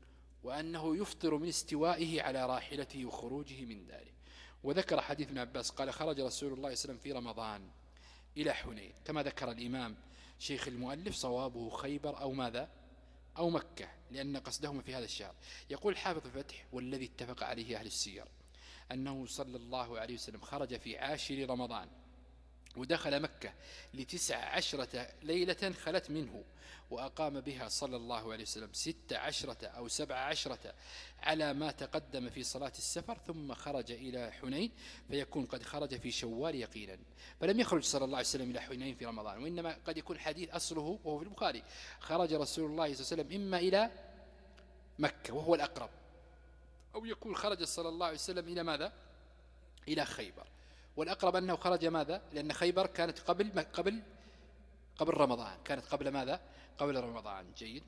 وأنه يفطر من استوائه على راحلته وخروجه من داره. وذكر حديث ابن عباس قال خرج رسول الله صلى الله عليه وسلم في رمضان إلى حنين، كما ذكر الإمام شيخ المؤلف صوابه خيبر أو ماذا أو مكة، لأن قصدهما في هذا الشهر. يقول حافظ الفتح والذي اتفق عليه أهل السير أنه صلى الله عليه وسلم خرج في عاشر رمضان ودخل مكة لتسع عشرة ليلة خلت منه، وأقام بها صلى الله عليه وسلم ست عشرة أو سبع عشرة على ما تقدم في صلاة السفر، ثم خرج إلى حنين فيكون قد خرج في شوال يقينا. فلم يخرج صلى الله عليه وسلم إلى حنين في رمضان، وإنما قد يكون حديث أصله وهو في البخاري خرج رسول الله صلى الله عليه وسلم إما إلى مكة وهو الأقرب، أو يكون خرج صلى الله عليه وسلم إلى ماذا؟ إلى خيبر، والأقرب أنه خرج ماذا؟ لأن خيبر كانت قبل قبل قبل رمضان، كانت قبل ماذا؟ قبل رمضان. جيد.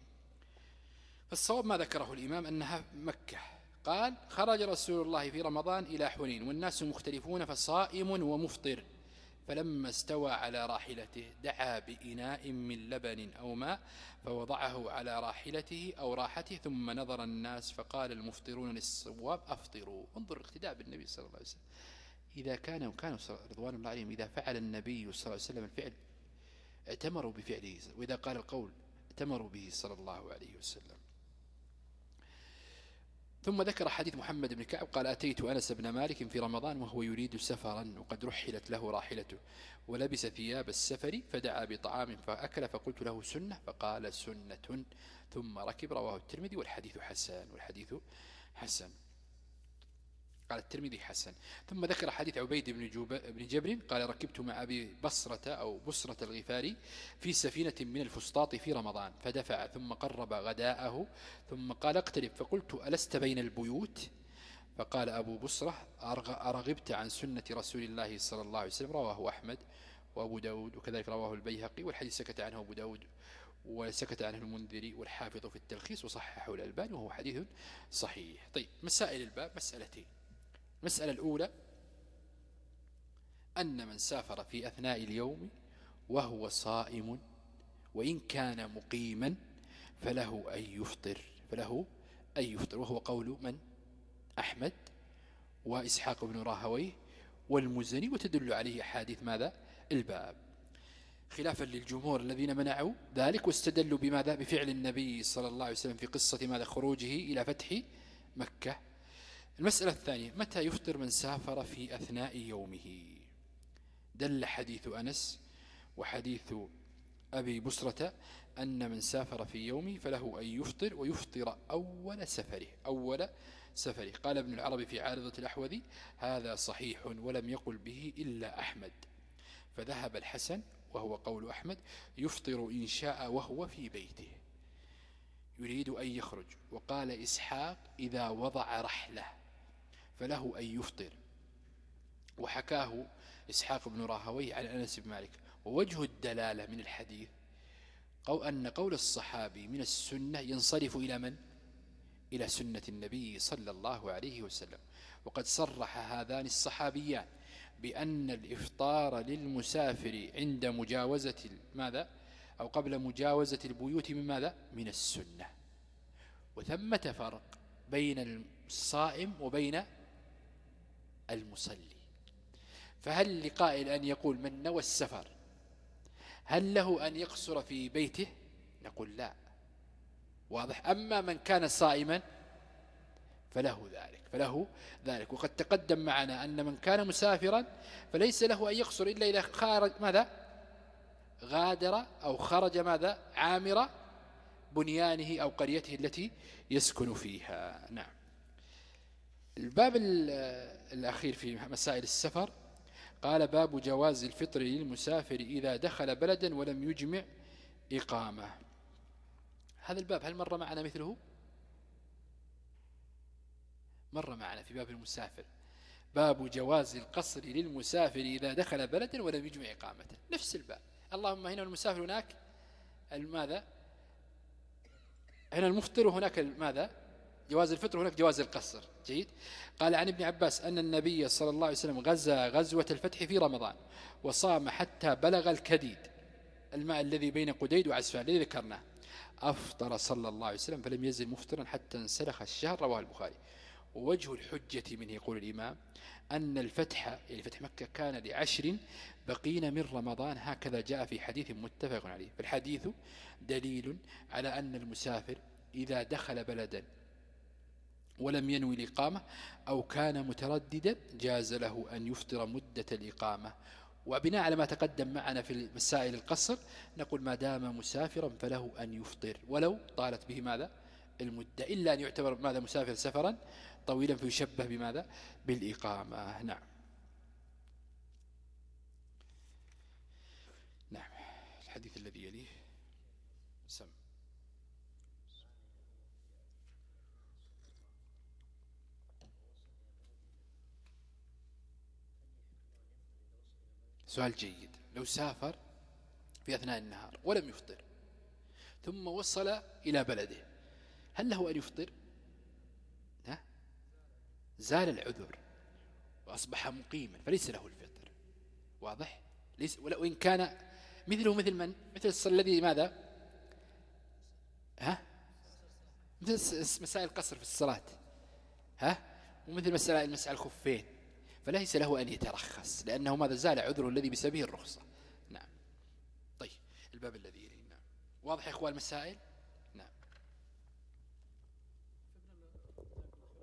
فالصواب ما ذكره الإمام أنها مكة. قال خرج رسول الله في رمضان إلى حنين والناس مختلفون فصائم ومفطر، فلما استوى على راحلته دعا بإناء من لبن أو ماء فوضعه على راحلته أو راحته، ثم نظر الناس فقال المفطرون للصواب أفطروا. انظر الاقتداء بالنبي صلى الله عليه وسلم. إذا كان وكانوا رضوان الله عليهم إذا فعل النبي صلى الله عليه وسلم الفعل ائتمروا بفعله، وإذا قال القول ائتمروا به صلى الله عليه وسلم. ثم ذكر حديث محمد بن كعب قال أتيت أنس بن مالك في رمضان وهو يريد سفرا وقد رحلت له راحلته ولبس ثياب السفر فدعا بطعام فأكل فقلت له سنة فقال سنة ثم ركب. رواه الترمذي والحديث حسن والحديث حسن قال الترمذي حسن. ثم ذكر حديث عبيد بن, بن جبر قال ركبت مع أبي بصرة أو بصرة الغفاري في سفينة من الفسطاط في رمضان فدفع ثم قرب غداءه ثم قال اقترب فقلت ألست بين البيوت فقال أبو بصرة أرغبت عن سنة رسول الله صلى الله عليه وسلم. رواه أحمد وأبو داود وكذلك رواه البيهقي والحديث سكت عنه أبو داود وسكت عنه المنذري والحافظ في التلخيص وصححه الألباني وهو حديث صحيح. طيب مسائل الباب مسألتين. المسألة الأولى أن من سافر في أثناء اليوم وهو صائم وإن كان مقيما فله أن يفطر فله أن يفطر وهو قول من؟ أحمد وإسحاق بن راهويه والمزني وتدل عليه أحاديث ماذا؟ الباب خلافا للجمهور الذين منعوا ذلك واستدلوا بماذا؟ بفعل النبي صلى الله عليه وسلم في قصة ماذا؟ خروجه إلى فتح مكة. المسألة الثانية متى يفطر من سافر في أثناء يومه؟ دل حديث أنس وحديث أبي بصرة أن من سافر في يومه فله أن يفطر ويفطر أول سفره أول سفره. قال ابن العربي في عارضة الأحوذي هذا صحيح ولم يقل به إلا أحمد فذهب الحسن وهو قول أحمد يفطر إن شاء وهو في بيته يريد أن يخرج. وقال إسحاق إذا وضع رحله فله أن يفطر وحكاه إسحاق بن راهويه عن أنس بن مالك. ووجه الدلالة من الحديث أو أن قول الصحابي من السنة ينصرف إلى من؟ إلى سنة النبي صلى الله عليه وسلم. وقد صرح هذان الصحابيان بأن الإفطار للمسافر عند مجاوزة ماذا؟ أو قبل مجاوزة البيوت من ماذا؟ من السنة. وثمة فرق بين الصائم وبين المصلي. فهل لقائل أن يقول من نوى السفر هل له أن يقصر في بيته؟ نقول لا واضح. أما من كان صائما فله ذلك فله ذلك وقد تقدم معنا أن من كان مسافرا فليس له أن يقصر إلا إذا خارج ماذا؟ غادر أو خرج ماذا؟ عامر بنيانه أو قريته التي يسكن فيها. نعم. الباب الأخير في مسائل السفر قال باب جواز الفطر للمسافر إذا دخل بلدا ولم يجمع إقامة. هذا الباب هل مر معنا مثله؟ مر معنا في باب المسافر باب جواز القصر للمسافر إذا دخل بلدا ولم يجمع إقامة نفس الباب. اللهم هنا المسافر هناك ماذا؟ هنا المفطر وهناك ماذا؟ جواز الفطر هناك جواز القصر. جيد. قال عن ابن عباس أن النبي صلى الله عليه وسلم غزا غزوة الفتح في رمضان وصام حتى بلغ الكديد الماء الذي بين قديد وعسفان الذي ذكرناه أفطر صلى الله عليه وسلم فلم يزل مفطرا حتى انسلخ الشهر. رواه البخاري. ووجه الحجة منه يقول الإمام أن الفتح يعني فتح مكة كان لعشر بقين من رمضان هكذا جاء في حديث متفق عليه. فالحديث دليل على أن المسافر إذا دخل بلدا ولم ينوي الإقامة أو كان مترددا جاز له أن يفطر مدة الإقامة. وبناء على ما تقدم معنا في مسائل القصر نقول ما دام مسافرا فله أن يفطر ولو طالت به ماذا؟ المدة إلا أن يعتبر ماذا؟ مسافر سفرا طويلا فيشبه بماذا؟ بالإقامة. نعم. نعم. الحديث الذي يليه سم سؤال جيد. لو سافر في أثناء النهار ولم يفطر ثم وصل إلى بلده هل له أن يفطر؟ ها؟ زال العذر وأصبح مقيما فليس له الفطر. واضح؟ ليس وإن كان مثله مثل من؟ مثل الذي ماذا؟ ها؟ مثل مسائل القصر في الصلاة ها؟ ومثل مسائل مسائل الخفين فليس له أن يترخص لأنه ماذا؟ زال عذره الذي بسببه الرخصة. نعم. طيب الباب الذي يليه. نعم. واضح يا إخوان المسائل؟ نعم.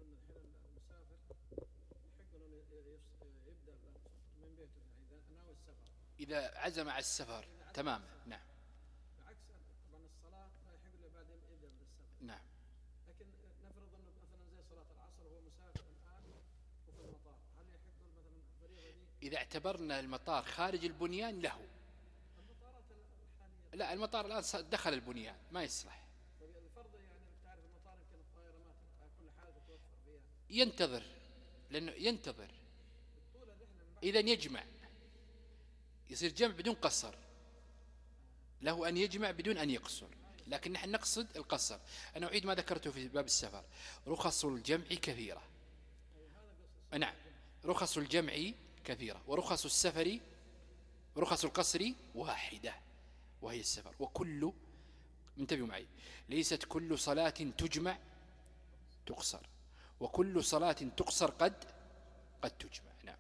السفر. إذا عزم على السفر تمام. نعم. بعكس طبعا الصلاة لا يحق إلا بعد إذن بالسفر. نعم. لكن نفرض أنه مثلا زي صلاة العصر هو مسافر الآن وفي المطار، هل يحق مثلا الفريضة دي؟ إذا اعتبرنا المطار خارج البنيان له. المطارات الحالية لا، المطار الآن دخل البنيان ما يصلح. الفرض يعني تعرف المطار يمكن الطائرة ما على كل حال تتوفر فيها. ينتظر، لأنه ينتظر إذا يجمع، يصير جمع بدون قصر، له أن يجمع بدون أن يقصر، لكن نحن نقصد القصر. أنا أعيد ما ذكرته في باب السفر، رخص الجمع كثيرة. نعم، رخص الجمع كثيرة، ورخص السفر رخص القصر واحدة وهي السفر. وكل، انتبهوا معي، ليست كل صلاة تجمع تقصر، وكل صلاة تقصر قد قد تجمع. نعم.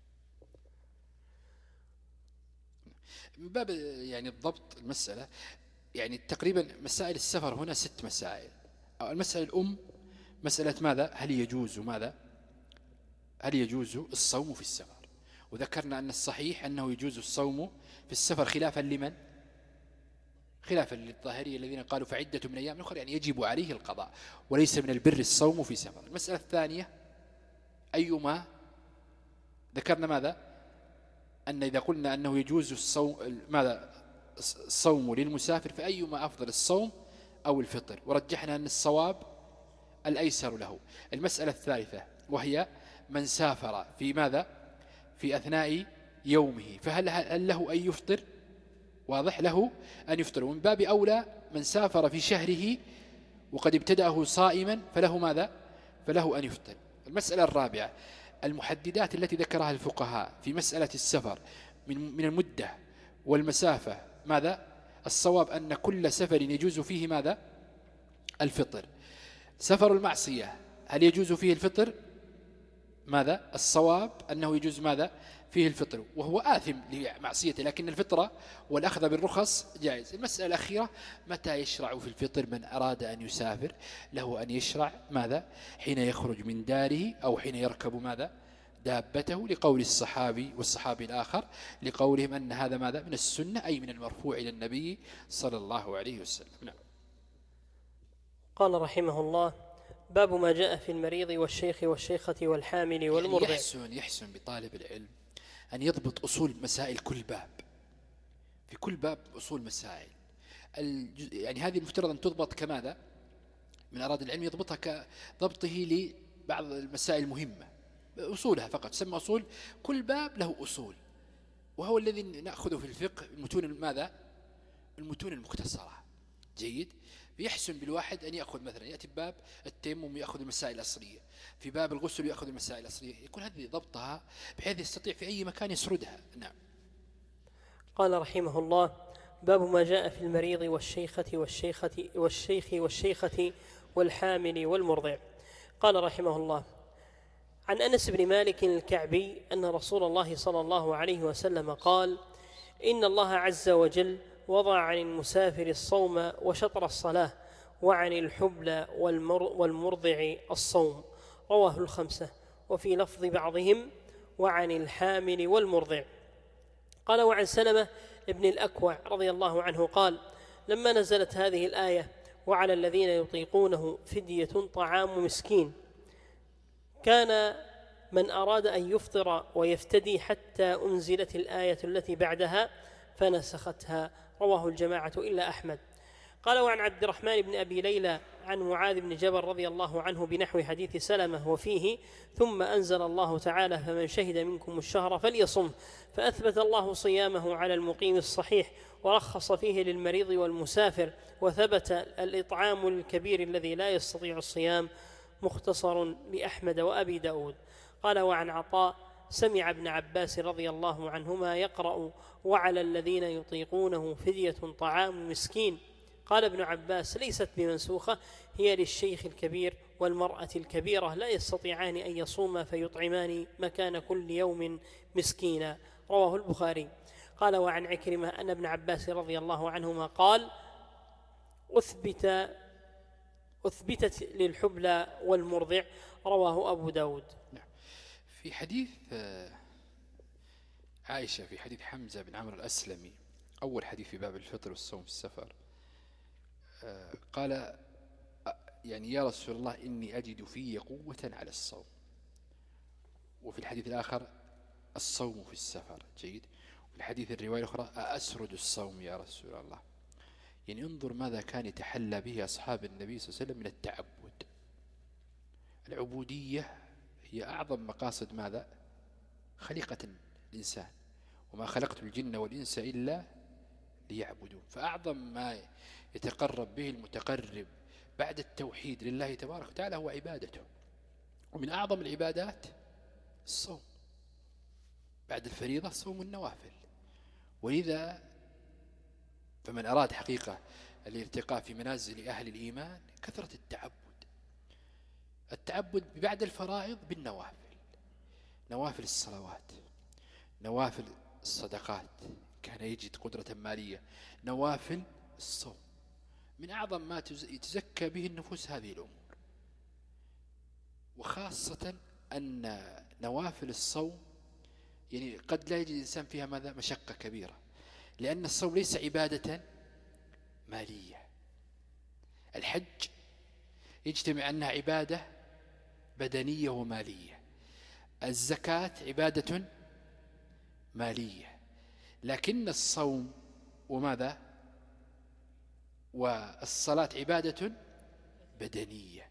من باب يعني الضبط المسألة، يعني تقريبا مسائل السفر هنا ست مسائل. المسألة الأم مسألة ماذا؟ هل يجوز ماذا؟ هل يجوز الصوم في السفر؟ وذكرنا أن الصحيح أنه يجوز الصوم في السفر، خلافا لمن؟ خلافا للظاهرية الذين قالوا فعدة من أيام أخرى، يعني يجب عليه القضاء، وليس من البر الصوم في سفر. المسألة الثانية أيما، ذكرنا ماذا؟ أن إذا قلنا أنه يجوز الصوم ماذا؟ الصوم للمسافر، فأيما أفضل الصوم أو الفطر، ورجحنا أن الصواب الأيسر له. المسألة الثالثة وهي من سافر في ماذا؟ في أثناء يومه، فهل هل له أن يفطر؟ واضح، له أن يفطر. ومن باب أولى من سافر في شهره وقد ابتدأه صائما فله ماذا؟ فله أن يفطر. المسألة الرابعة المحددات التي ذكرها الفقهاء في مسألة السفر من من المدة والمسافة، ماذا؟ الصواب أن كل سفر يجوز فيه ماذا؟ الفطر. سفر المعصية هل يجوز فيه الفطر؟ ماذا؟ الصواب أنه يجوز ماذا؟ فيه الفطر، وهو آثم لمعصيته، لكن الفطرة والأخذ بالرخص جائز. المسألة الأخيرة متى يشرع في الفطر؟ من أراد أن يسافر له أن يشرع ماذا؟ حين يخرج من داره أو حين يركب ماذا؟ دابته، لقول الصحابي والصحابي الآخر لقولهم أن هذا ماذا؟ من السنة، أي من المرفوع إلى النبي صلى الله عليه وسلم. نعم. قال رحمه الله: باب ما جاء في المريض والشيخ والشيخة والحامل والمرضع. يحسن يحسن بطالب العلم أن يضبط أصول مسائل كل باب، في كل باب أصول مسائل. يعني هذه المفترض أن تضبط كماذا؟ من أراد العلم يضبطها كضبطه لبعض المسائل المهمة، أصولها فقط تسمى أصول. كل باب له أصول، وهو الذي نأخذه في الفقه المتون ماذا؟ المتون المختصرة. جيد. يحسن بالواحد أن يأخذ مثلا، يأتي باب التيمم يأخذ المسائل الأصلية، في باب الغسل يأخذ المسائل الأصلية، يكون هذه ضبطها بحيث يستطيع في أي مكان يسردها. نعم. قال رحمه الله: باب ما جاء في المريض والشيخة والشيخة والشيخ والشيخة والحامل والمرضع. قال رحمه الله: عن أنس بن مالك الكعبي أن رسول الله صلى الله عليه وسلم قال: إن الله عز وجل وضع عن المسافر الصوم وشطر الصلاة، وعن الحبل والمرضع الصوم. رواه الخمسة. وفي لفظ بعضهم: وعن الحامل والمرضع. قال: وعن سلمة ابن الأكوع رضي الله عنه قال: لما نزلت هذه الآية: وعلى الذين يطيقونه فدية طعام مسكين، كان من أراد أن يفطر ويفتدي حتى أنزلت الآية التي بعدها فنسختها. رواه الجماعة إلا أحمد. قال: وعن عبد الرحمن بن أبي ليلى عن معاذ بن جبل رضي الله عنه بنحو حديث سلمة وفيه: ثم أنزل الله تعالى: فمن شهد منكم الشهر فليصم. فأثبت الله صيامه على المقيم الصحيح، ورخص فيه للمريض والمسافر، وثبت الإطعام للكبير الذي لا يستطيع الصيام. مختصر لأحمد وأبي داود. قال: وعن عطاء سمع ابن عباس رضي الله عنهما يقرأ: وعلى الذين يطيقونه فدية طعام مسكين. قال ابن عباس: ليست بمنسوخة، هي للشيخ الكبير والمرأة الكبيرة لا يستطيعان أن يصوما فيطعمان مكان كل يوم مسكينا. رواه البخاري. قال: وعن عكرمة أن ابن عباس رضي الله عنهما قال: أثبت أثبتت للحبلى والمرضع. رواه أبو داود. في حديث عائشة في حديث حمزة بن عمرو الأسلمي أول حديث في باب الفطر والصوم في السفر قال يعني يا رسول الله إني أجد في قوة على الصوم. وفي الحديث الآخر الصوم في السفر. جيد. وفي الحديث الرواية الأخرى أسرد الصوم يا رسول الله. يعني انظر ماذا كان يتحلى به أصحاب النبي صلى الله عليه وسلم من التعبد. العبودية هي أعظم مقاصد ماذا خليقة الإنسان، وما خلقت الجن والإنس إلا ليعبدون. فأعظم ما يتقرب به المتقرب بعد التوحيد لله تبارك وتعالى هو عبادته. ومن أعظم العبادات الصوم، بعد الفريضة صوم النوافل. ولذا فمن أراد حقيقة الارتقاء في منازل أهل الإيمان كثرة التعبد. التعبد بعد الفرائض بالنوافل، نوافل الصلوات، نوافل الصدقات كان يجد قدرة مالية، نوافل الصوم. من أعظم ما يتزكى به النفوس هذه الأمور، وخاصة أن نوافل الصوم يعني قد لا يجد الإنسان فيها ماذا مشقة كبيرة، لأن الصوم ليس عبادة مالية. الحج يجتمع أنها عبادة بدنية ومالية، الزكاة عبادة مالية، لكن الصوم وماذا والصلاة عبادة بدنية.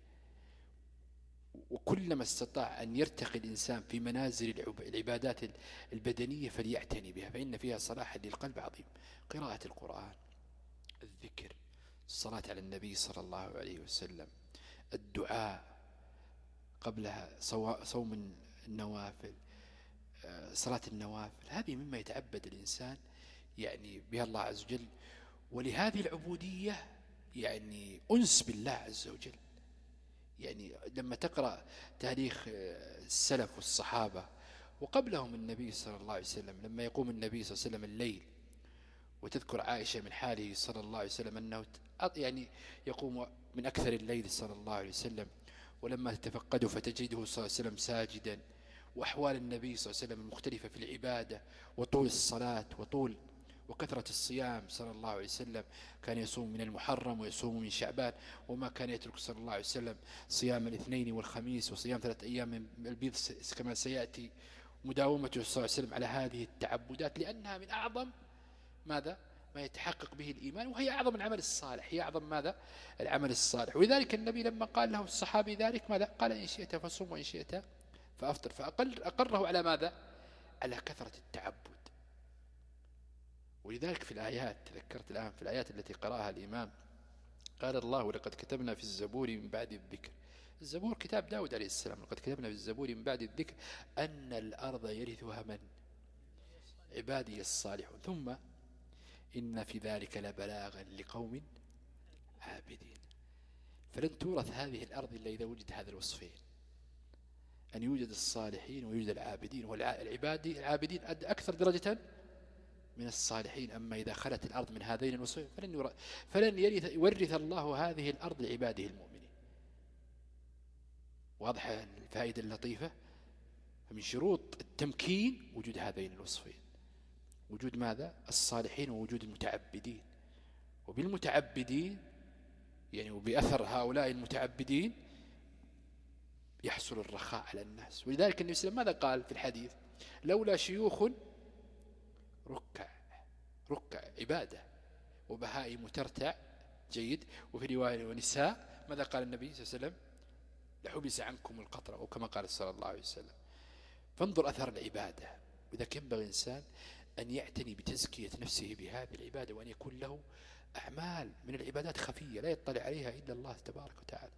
وكلما استطاع أن يرتقي الإنسان في منازل العبادات البدنية فليعتني بها، فإن فيها صلاحا للقلب عظيم. قراءة القرآن، الذكر، الصلاة على النبي صلى الله عليه وسلم، الدعاء قبلها، صوم النوافل، صلاة النوافل، هذه مما يتعبد الإنسان يعني بها الله عز وجل. ولهذه العبودية يعني أنس بالله عز وجل. يعني لما تقرأ تاريخ السلف والصحابة وقبلهم النبي صلى الله عليه وسلم، لما يقوم النبي صلى الله عليه وسلم الليل، وتذكر عائشة من حاله صلى الله عليه وسلم أنه يعني يقوم من أكثر الليل صلى الله عليه وسلم، ولما تتفقده فتجده صلى الله عليه وسلم ساجدا، وأحوال النبي صلى الله عليه وسلم المختلفة في العبادة وطول الصلاة وطول وكثرة الصيام صلى الله عليه وسلم. كان يصوم من المحرم ويصوم من شعبان، وما كان يترك صلى الله عليه وسلم صيام الاثنين والخميس وصيام ثلاثة أيام من البيض كما سيأتي. مداومته صلى الله عليه وسلم على هذه التعبدات لأنها من أعظم ماذا ما يتحقق به الإيمان، وهي أعظم العمل الصالح، هي أعظم ماذا العمل الصالح. ولذلك النبي لما قال له الصحابي ذلك ماذا قال؟ إن شئت فصوم وإن شئت فأفطر. فأقل أقره على ماذا؟ على كثرة التعبد. ولذلك في الآيات تذكرت الآن في الآيات التي قرأها الإمام، قال الله ولقد كتبنا في الزبور من بعد الذكر. الزبور كتاب داود عليه السلام. لقد كتبنا في الزبور من بعد الذكر أن الأرض يرثها من؟ عبادي الصالحون. ثم إن في ذلك لبلاغا لقوم عابدين. فلن تورث هذه الأرض إلا إذا وجد هذا الوصفين، أن يوجد الصالحين ويوجد العابدين. والعبادي العابدين أكثر درجة من الصالحين. أما إذا خلت الأرض من هذين الوصفين فلن, فلن يورث الله هذه الأرض لعباده المؤمنين. واضح الفائدة اللطيفة؟ فمن شروط التمكين وجود هذين الوصفين، وجود ماذا؟ الصالحين ووجود المتعبدين. وبالمتعبدين يعني وبأثر هؤلاء المتعبدين يحصل الرخاء على الناس. ولذلك النبي صلى الله عليه وسلم ماذا قال في الحديث؟ لولا شيوخ ركع، ركع عبادة، وبهائم ترتع. جيد. وفي رواية ونساء ماذا قال النبي صلى الله عليه وسلم؟ لحبس عنكم القطر، أو كما قال صلى الله عليه وسلم. فانظر أثر العبادة. وإذا ينبغي الإنسان أن يعتني بتزكية نفسه بهذه العبادة، وأن يكون له أعمال من العبادات خفية لا يطلع عليها إلا الله تبارك وتعالى.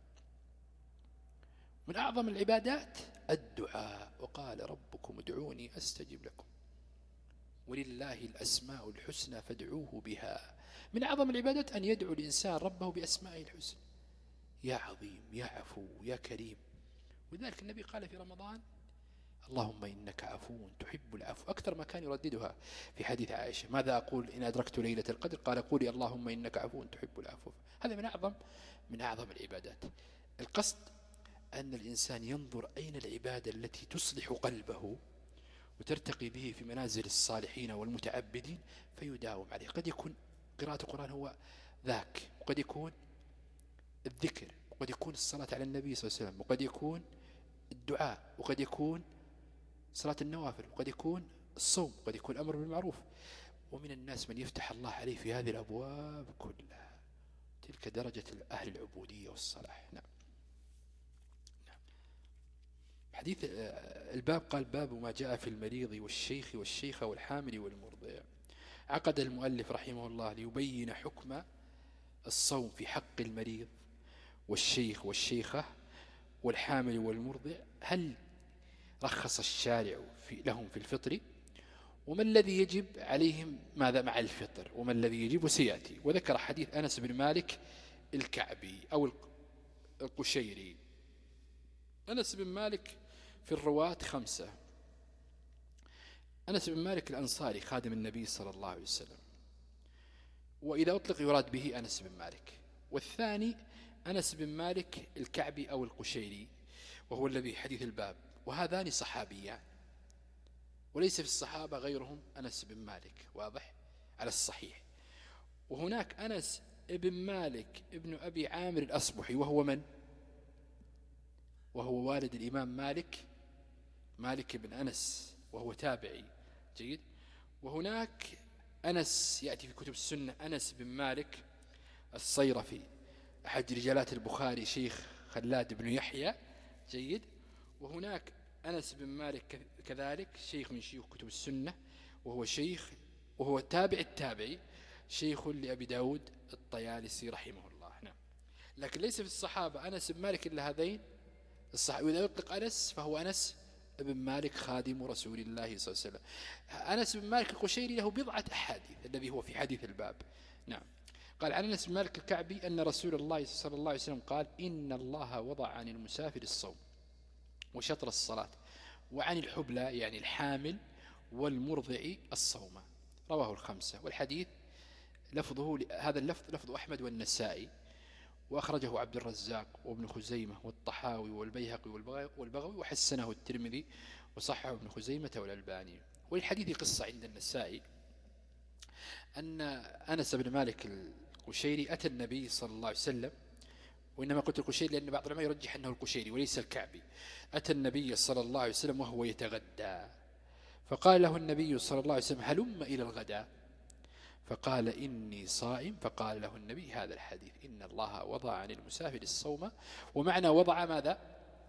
من أعظم العبادات الدعاء، وقال ربكم ادعوني أستجب لكم ولله الأسماء الحسنى فادعوه بها. من أعظم العبادات أن يدعو الإنسان ربه بأسمائه الحسنى، يا عظيم يا عفو يا كريم. ولذلك النبي قال في رمضان اللهم إنك عفو تحب العفو، أكثر ما كان يرددها في حديث عائشة. ماذا أقول إن أدركت ليلة القدر؟ قال قولي اللهم إنك عفو تحب العفو. هذا من أعظم من أعظم العبادات. القصد أن الإنسان ينظر أين العبادة التي تصلح قلبه وترتقي به في منازل الصالحين والمتعبدين فيداوم عليه. قد يكون قراءة القرآن هو ذاك، وقد يكون الذكر، وقد يكون الصلاة على النبي صلى الله عليه وسلم، وقد يكون الدعاء، وقد يكون صلاة النوافل، وقد يكون الصوم، وقد يكون الأمر بالمعروف. ومن الناس من يفتح الله عليه في هذه الأبواب كلها. تلك درجة أهل العبودية والصلاح. نعم. نعم. حديث الباب قال باب ما جاء في المريض والشيخ والشيخة والحامل والمرضع. عقد المؤلف رحمه الله ليبين حكم الصوم في حق المريض والشيخ والشيخة والحامل والمرضع. هل رخص الشارع في لهم في الفطر؟ وما الذي يجب عليهم ماذا مع الفطر؟ وما الذي يجب؟ وسيأتي. وذكر حديث أنس بن مالك الكعبي أو القشيري. أنس بن مالك في الرواة خمسة. أنس بن مالك الأنصاري خادم النبي صلى الله عليه وسلم، وإذا أطلق يراد به أنس بن مالك. والثاني أنس بن مالك الكعبي أو القشيري، وهو الذي حديث الباب. وهذان صحابيان، وليس في الصحابة غيرهم أنس بن مالك، واضح على الصحيح. وهناك أنس بن مالك ابن أبي عامر الأصبحي، وهو من؟ وهو والد الإمام مالك، مالك بن أنس، وهو تابعي. جيد. وهناك أنس يأتي في كتب السنة أنس بن مالك الصيرفي، أحد رجالات البخاري، شيخ خلاد بن يحيى. جيد. وهناك أنس بن مالك كذلك شيخ من شيوخ كتب السنة، وهو شيخ وهو تابع التابعي، شيخ لأبي داود الطيالسي رحمه الله. نعم. لكن ليس في الصحابة أنس بن مالك إلا هذين الصحابة. وإذا يطلق أنس فهو أنس بن مالك خادم رسول الله صلى الله عليه وسلم. أنس بن مالك القشيري له بضعة أحاديث، الذي هو في حديث الباب. نعم. قال عن أنس بن مالك الكعبي أن رسول الله صلى الله عليه وسلم قال إن الله وضع عن المسافر الصوم وشطر الصلاة وعن الحبلى يعني الحامل والمرضع الصوم. رواه الخمسة. والحديث لفظه هذا اللفظ لفظ أحمد والنسائي، وأخرجه عبد الرزاق وابن خزيمة والطحاوي والبيهقي والبغوي، وحسنه الترمذي وصححه ابن خزيمة والألباني. والحديث قصة عند النسائي أن أنس بن مالك القشيري أتى النبي صلى الله عليه وسلم، وإنما قلت القشيري لأن بعض العلماء يرجح أنه القشيري وليس الكعبي. أتى النبي صلى الله عليه وسلم وهو يتغدى، فقال له النبي صلى الله عليه وسلم هلم إلى الغداء، فقال إني صائم. فقال له النبي هذا الحديث إن الله وضع عن المسافر الصوم. ومعنى وضع ماذا؟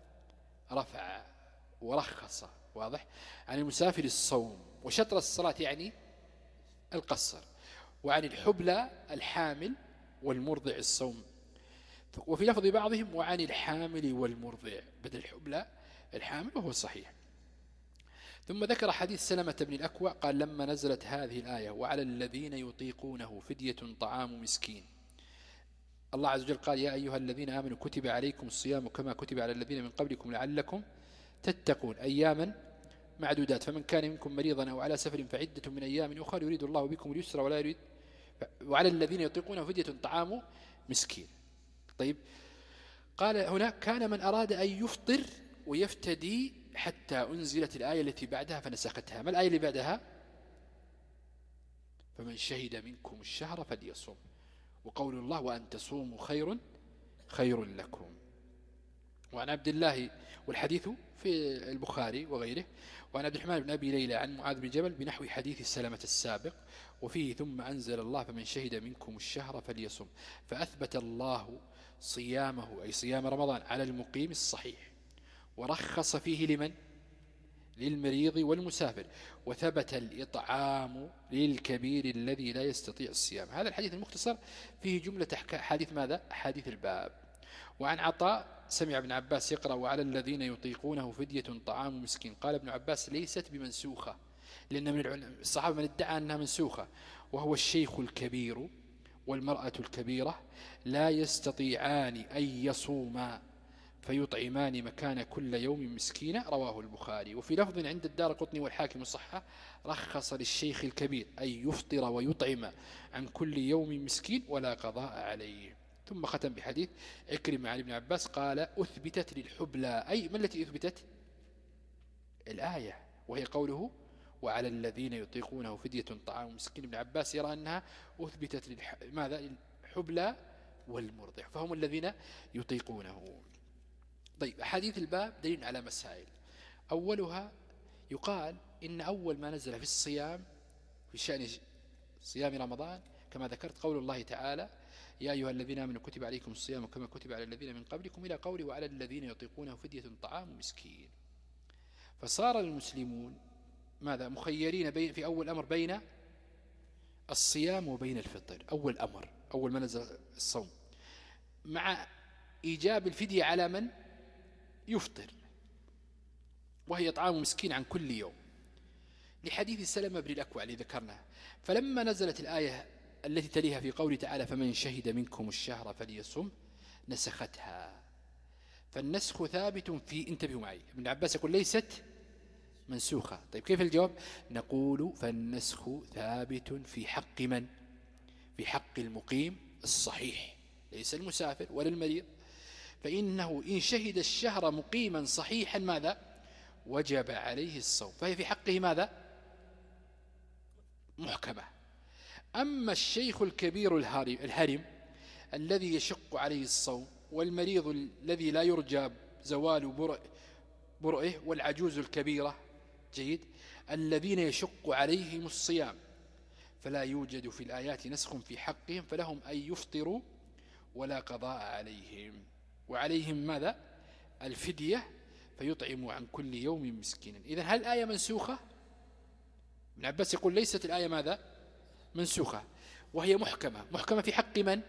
رفع ورخص، واضح، عن المسافر الصوم، وشطر الصلاة يعني القصر، وعن الحبلى الحامل والمرضع الصوم. وفي لفظ بعضهم وعن الحامل والمرضع بدل الحبلى الحامل، وهو صحيح. ثم ذكر حديث سلمة بن الأكوع قال لما نزلت هذه الآية وعلى الذين يطيقونه فدية طعام مسكين، الله عز وجل قال يا أيها الذين آمنوا كتب عليكم الصيام كما كتب على الذين من قبلكم لعلكم تتقون أياما معدودات، فمن كان منكم مريضا أو على سفر فعدة من أيام أخرى يريد الله بكم اليسر ولا يريد، وعلى الذين يطيقونه فدية طعام مسكين. طيب، قال هنا كان من أراد أن يفطر ويفتدي حتى أنزلت الآية التي بعدها فنسختها. ما الآية اللي بعدها؟ فمن شهد منكم الشهر فليصم، وقول الله وأن تصوموا خير خير لكم. وعن عبد الله، والحديث في البخاري وغيره، وعن عبد الرحمن بن أبي ليلى عن معاذ بن جبل بنحو حديث السلمة السابق، وفيه ثم أنزل الله فمن شهد منكم الشهر فليصم، فأثبت الله صيامه أي صيام رمضان على المقيم الصحيح، ورخص فيه لمن؟ للمريض والمسافر، وثبت الإطعام للكبير الذي لا يستطيع الصيام. هذا الحديث المختصر فيه جملة حديث ماذا؟ حديث الباب. وعن عطاء سمع ابن عباس يقرأ وعلى الذين يطيقونه فدية طعام مسكين. قال ابن عباس ليست بمنسوخة، لأن من الصحابة من ادعى أنها منسوخة، وهو الشيخ الكبير والمرأة الكبيرة لا يستطيعان أن يصوما فيطعمان مكان كل يوم مسكينة. رواه البخاري. وفي لفظ عند الدارقطني والحاكم الصحة رخص للشيخ الكبير أن يفطر ويطعم عن كل يوم مسكين ولا قضاء عليه. ثم ختم بحديث عكرمة عن ابن عباس قال أثبتت للحبلى، أي ما التي أثبتت؟ الآية، وهي قوله وعلى الذين يطيقونه فدية طعام مسكين. ابن عباس يرى أنها أثبتت للح... ماذا للحبلى والمرضع، فهم الذين يطيقونه. طيب، أحاديث الباب دليل على مسائل. أولها يقال إن أول ما نزل في الصيام في شأن صيام رمضان كما ذكرت قول الله تعالى: يا أيها الذين آمنوا كتب عليكم الصيام كما كتب على الذين من قبلكم، إلى قوله: وعلى الذين يطيقونه فدية طعام مسكين. فصار المسلمون ماذا مخيرين بين في أول أمر بين الصيام وبين الفطر. أول أمر أول ما نزل الصوم، مع إيجاب الفدية على من يفطر، وهي طعام مسكين عن كل يوم، لحديث سلمة بن الأكوع الذي ذكرناه. فلما نزلت الآية التي تليها في قوله تعالى: فمن شهد منكم الشهر فليصم، نسختها. فالنسخ ثابت في، انتبهوا معي، ابن عباس يقول ليست منسوخة. طيب كيف الجواب؟ نقول فالنسخ ثابت في حق من؟ في حق المقيم الصحيح، ليس المسافر ولا المريض. فإنه إن شهد الشهر مقيما صحيحا ماذا؟ وجب عليه الصوم، فهي في حقه ماذا؟ محكمة. أما الشيخ الكبير الهرم الذي يشق عليه الصوم، والمريض الذي لا يرجى زوال برئه، والعجوز الكبيرة جيد الذين يشق عليهم الصيام، فلا يوجد في الآيات نسخ في حقهم، فلهم أن يفطروا ولا قضاء عليهم، وعليهم ماذا؟ الفدية، فيطعموا عن كل يوم مسكينا. إذن هل الآية منسوخة؟ ابن عباس يقول ليست الآية ماذا؟ منسوخة، وهي محكمة. محكمة في حق من؟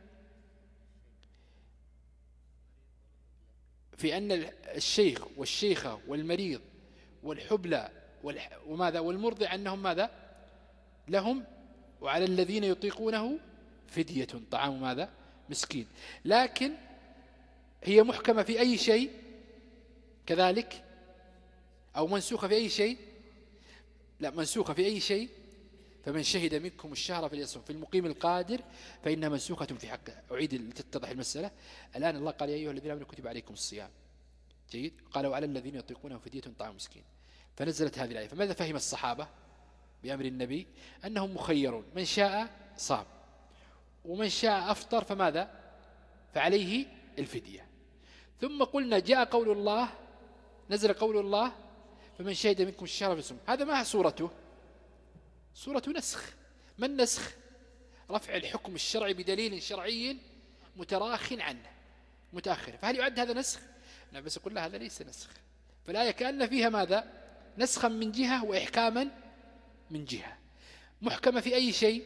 في أن الشيخ والشيخة والمريض والحبلى وماذا والمرضع أنهم ماذا؟ لهم، وعلى الذين يطيقونه فدية طعام ماذا؟ مسكين. لكن هي محكمة في أي شيء كذلك، أو منسوخة في أي شيء؟ لا، منسوخة في أي شيء؟ فمن شهد منكم الشهر فليصم. في المقيم القادر فإنها منسوخة في حقه. أعيد لتتضح المسألة. الآن الله قال: يا أيها الذين آمنوا كتب عليكم الصيام، جيد، قال: وعلى الذين يطيقونه فدية طعام مسكين. فنزلت هذه الآية. فماذا فهم الصحابة بأمر النبي؟ أنهم مخيرون، من شاء صام ومن شاء أفطر، فماذا؟ فعليه الفدية. ثم قلنا جاء قول الله، نزل قول الله: فمن شهد منكم الشهر فليصم. هذا ما صورته؟ صورة نسخ. ما النسخ؟ رفع الحكم الشرعي بدليل شرعي متراخ عنه متأخر. فهل يعد هذا نسخ؟ نعم، بس يقول لا، هذا ليس نسخ. فالآية كأن فيها ماذا؟ نسخا من جهة وإحكاما من جهة. محكمة في أي شيء؟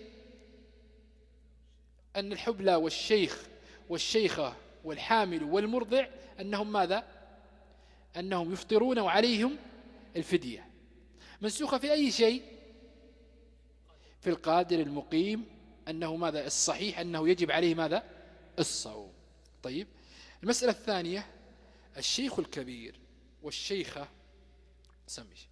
أن الحبلى والشيخ والشيخة والحامل والمرضع أنهم ماذا؟ أنهم يفطرون وعليهم الفدية. منسوخة في أي شيء؟ في القادر المقيم أنه ماذا؟ الصحيح أنه يجب عليه ماذا؟ الصوم. طيب، المسألة الثانية: الشيخ الكبير والشيخة سميش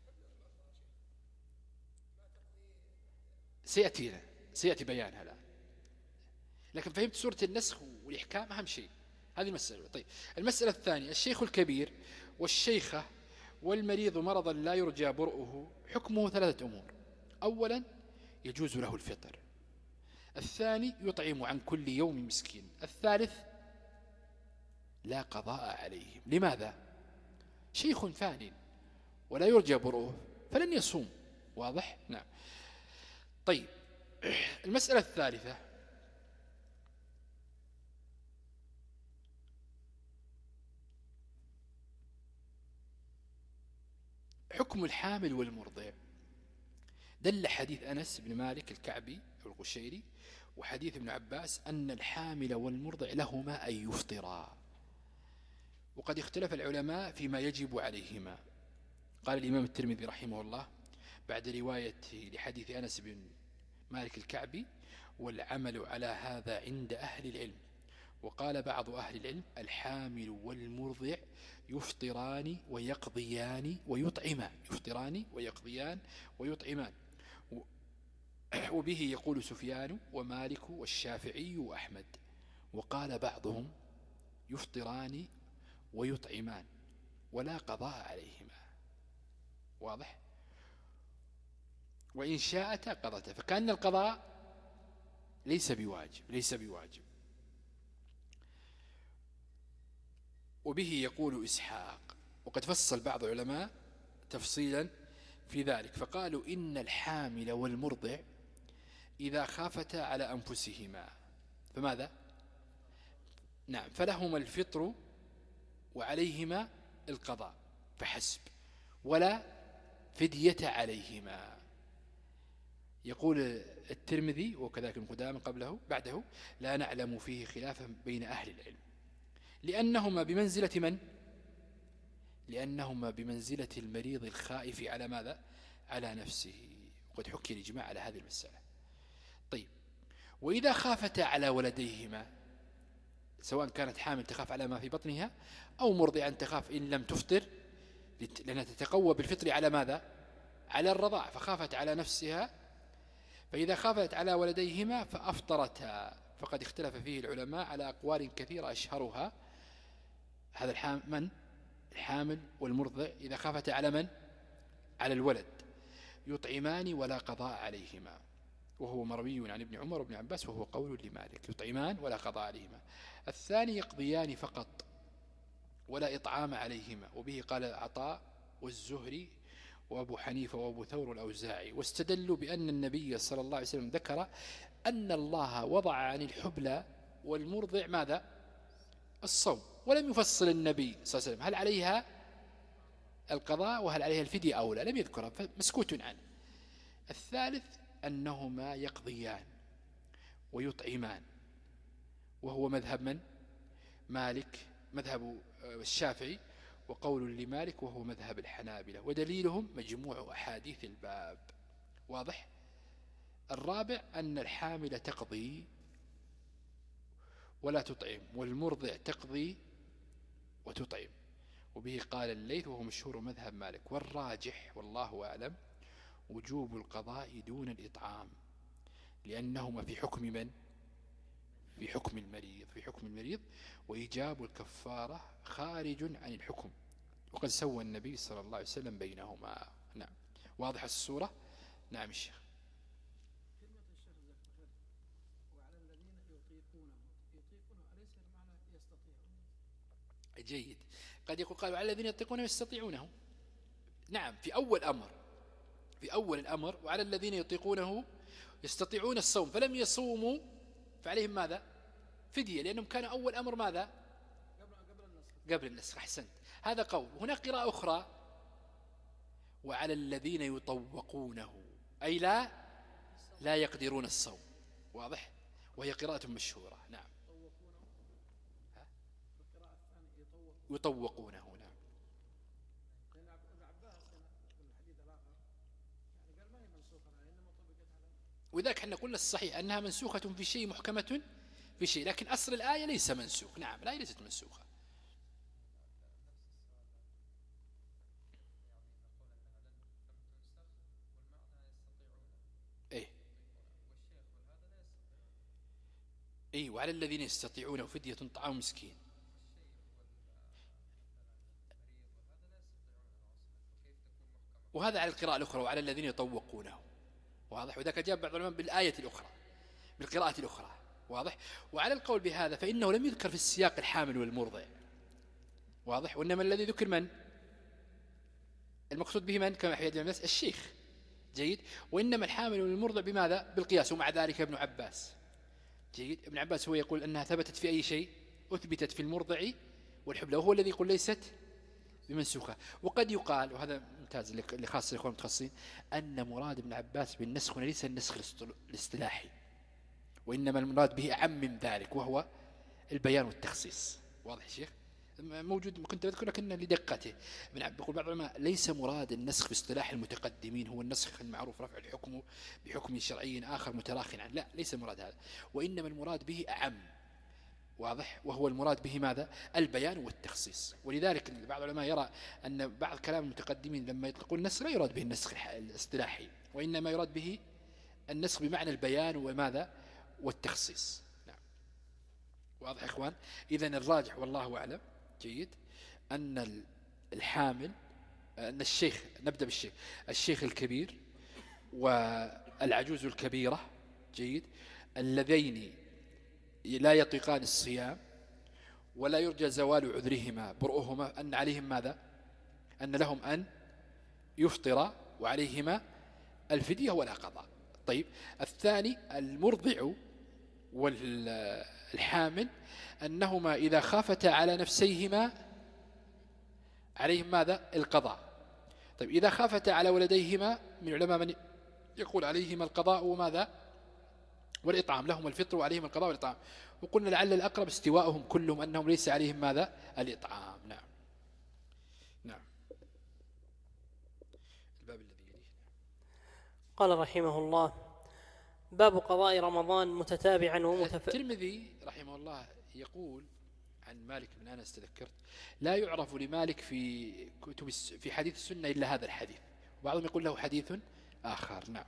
سيأتينا سيأتي بيانها الآن، لكن فهمت سورة النسخ والإحكام أهم شيء، هذه المسألة. طيب، المسألة الثانية: الشيخ الكبير والشيخة والمريض مرضا لا يرجى برؤه، حكمه ثلاثة أمور. أولا، يجوز له الفطر. الثاني، يطعم عن كل يوم مسكين. الثالث، لا قضاء عليهم. لماذا؟ شيخ فان ولا يرجى برؤه فلن يصوم. واضح؟ نعم. طيب، المسألة الثالثة: حكم الحامل والمرضع. دل حديث أنس بن مالك الكعبي القشيري وحديث ابن عباس أن الحامل والمرضع لهما أن يفطرا، وقد اختلف العلماء فيما يجب عليهما. قال الإمام الترمذي رحمه الله بعد رواية لحديث أنس بن مالك الكعبي: والعمل على هذا عند أهل العلم. وقال بعض أهل العلم: الحامل والمرضع يفطران ويقضيان ويطعمان، يفطران ويقضيان ويطعمان. وبه يقول سفيان ومالك والشافعي وأحمد. وقال بعضهم: يفطران ويطعمان ولا قضاء عليهما. واضح؟ وإن شاءت قضته، فكأن القضاء ليس بواجب ليس بواجب. وبه يقول إسحاق، وقد فصل بعض العلماء تفصيلا في ذلك، فقالوا إن الحامل والمرضع إذا خافتا على أنفسهما فماذا؟ نعم، فلهما الفطر وعليهما القضاء فحسب، ولا فدية عليهما. يقول الترمذي وكذلك ابن قدامة قبله بعده: لا نعلم فيه خلافا بين أهل العلم، لأنهما بمنزلة من؟ لأنهما بمنزلة المريض الخائف على ماذا؟ على نفسه، وقد حكي الإجماع على هذه المسألة. طيب، وإذا خافتا على ولديهما، سواء كانت حامل تخاف على ما في بطنها أو مرضعا تخاف إن لم تفطر، لأنها تتقوى بالفطر على ماذا؟ على الرضاع، فخافت على نفسها، فإذا خافت على ولديهما فأفطرتا. فقد اختلف فيه العلماء على أقوال كثيرة، أشهرها هذا الحامل الحامل والمرضع إذا خافت على من؟ على الولد، يطعمان ولا قضاء عليهما، وهو مروي عن ابن عمر وابن عباس، وهو قول لمالك: يطعمان ولا قضاء عليهما. الثاني يقضيان فقط ولا إطعام عليهما، وبه قال عطاء والزهري وأبو حنيفة وأبو ثور الأوزاعي، واستدلوا بأن النبي صلى الله عليه وسلم ذكر أن الله وضع عن الحبلى والمرضع ماذا؟ الصوم، ولم يفصل النبي صلى الله عليه وسلم هل عليها القضاء وهل عليها الفدية أو لا، لم يذكرها، فمسكوت عنه. الثالث أنهما يقضيان ويطعمان، وهو مذهب من؟ مالك، مذهب الشافعي، وقول لمالك وهو مذهب الحنابلة، ودليلهم مجموع أحاديث الباب. واضح؟ الرابع أن الحامل تقضي ولا تطعم، والمرضع تقضي وتطعم، وبه قال الليث وهو مشهور مذهب مالك. والراجح والله أعلم وجوب القضاء دون الإطعام، لأنهما في حكم من؟ في حكم المريض في حكم المريض وإيجاب الكفارة خارج عن الحكم، وقد سوى النبي صلى الله عليه وسلم بينهما. نعم، واضح الصورة؟ نعم الشيخ. كلمة الشيخ زكريا وعلى الذين يطيقونه، يطيقونه أليس المعنى يستطيعون؟ جيد، قد يقول قالوا على الذين يطيقونه يستطيعونه، نعم، في أول أمر في أول الأمر وعلى الذين يطيقونه يستطيعون الصوم فلم يصوموا فعليهم ماذا؟ فدية، لأنهم كان أول أمر ماذا؟ قبل قبل النسخ قبل النسخ. أحسنت، هذا قول. هناك قراءة أخرى: وعلى الذين يطوقونه، أي لا لا يقدرون الصوم. واضح؟ وهي قراءة مشهورة. نعم، يطوقونه، القراءة الثانية يطوق، يطوقونه. نعم، لأن ابن عباس في الحديث الآخر يعني قال ما هي منسوخة، إنما طبقت على، وذاك احنا قلنا الصحيح أنها منسوخة في شيء محكمة في شيء، لكن أصل الآية ليس منسوخ. نعم، الآية ليست منسوخة. إيه إيه وعلى الذين يستطيعونه فدية طعام مسكين. وهذا على القراءة الأخرى: وعلى الذين يطوقونه. واضح؟ وذاك جاء بعض العلماء بالآية الأخرى، بالقراءة الأخرى. واضح؟ وعلى القول بهذا فإنه لم يذكر في السياق الحامل والمرضع. واضح؟ وإنما الذي ذكر من؟ المقصود به من؟ كما يحيى بن الناس الشيخ. جيد. وإنما الحامل والمرضع بماذا؟ بالقياس. ومع ذلك ابن عباس، جيد، ابن عباس هو يقول أنها ثبتت في أي شيء؟ أثبتت في المرضع والحبلى، وهو الذي يقول ليست بمنسوخة. وقد يقال، وهذا ممتاز اللي خاص الإخوان المتخصصين، أن مراد ابن عباس بالنسخ ليس النسخ الاصطلاحي، وإنما المراد به أعم من ذلك، وهو البيان والتخصيص. واضح يا شيخ؟ موجود، كنت أذكر لكن لدقته. ابن عباس يقول بعض العلماء ليس مراد النسخ باصطلاح المتقدمين هو النسخ المعروف رفع الحكم بحكم شرعي آخر متراخٍ عنه، لا، ليس مراد هذا، وإنما المراد به أعم. واضح؟ وهو المراد به ماذا؟ البيان والتخصيص. ولذلك بعض العلماء يرى أن بعض كلام المتقدمين لما يطلقون النسخ لا يراد به النسخ الاصطلاحي، وإنما يراد به النسخ بمعنى البيان وماذا؟ والتخصيص. نعم، واضح يا إخوان؟ إذن الراجح والله أعلم، جيد، أن الحامل، أن الشيخ، نبدأ بالشيخ، الشيخ الكبير والعجوز الكبيرة جيد اللذين لا يطيقان الصيام ولا يرجى زوال عذرهما برؤهما أن عليهم ماذا أن لهم أن يفطر وعليهما الفدية ولا قضاء. طيب الثاني المرضع والحامل أنهما إذا خافتا على نفسيهما عليهم ماذا القضاء. طيب إذا خافتا على ولديهما من علماء من يقول عليهما القضاء وماذا والإطعام لهم الفطر وعليهم القضاء والإطعام. وقلنا لعل الأقرب استواءهم كلهم أنهم ليس عليهم ماذا الإطعام. نعم نعم. الباب الذي يليه. قال رحمه الله باب قضاء رمضان متتابعا ومتف... الترمذي رحمه الله يقول عن مالك بن أنس تذكرت لا يعرف لمالك في كتب في حديث السنة إلا هذا الحديث وبعضهم يقول له حديث آخر. نعم.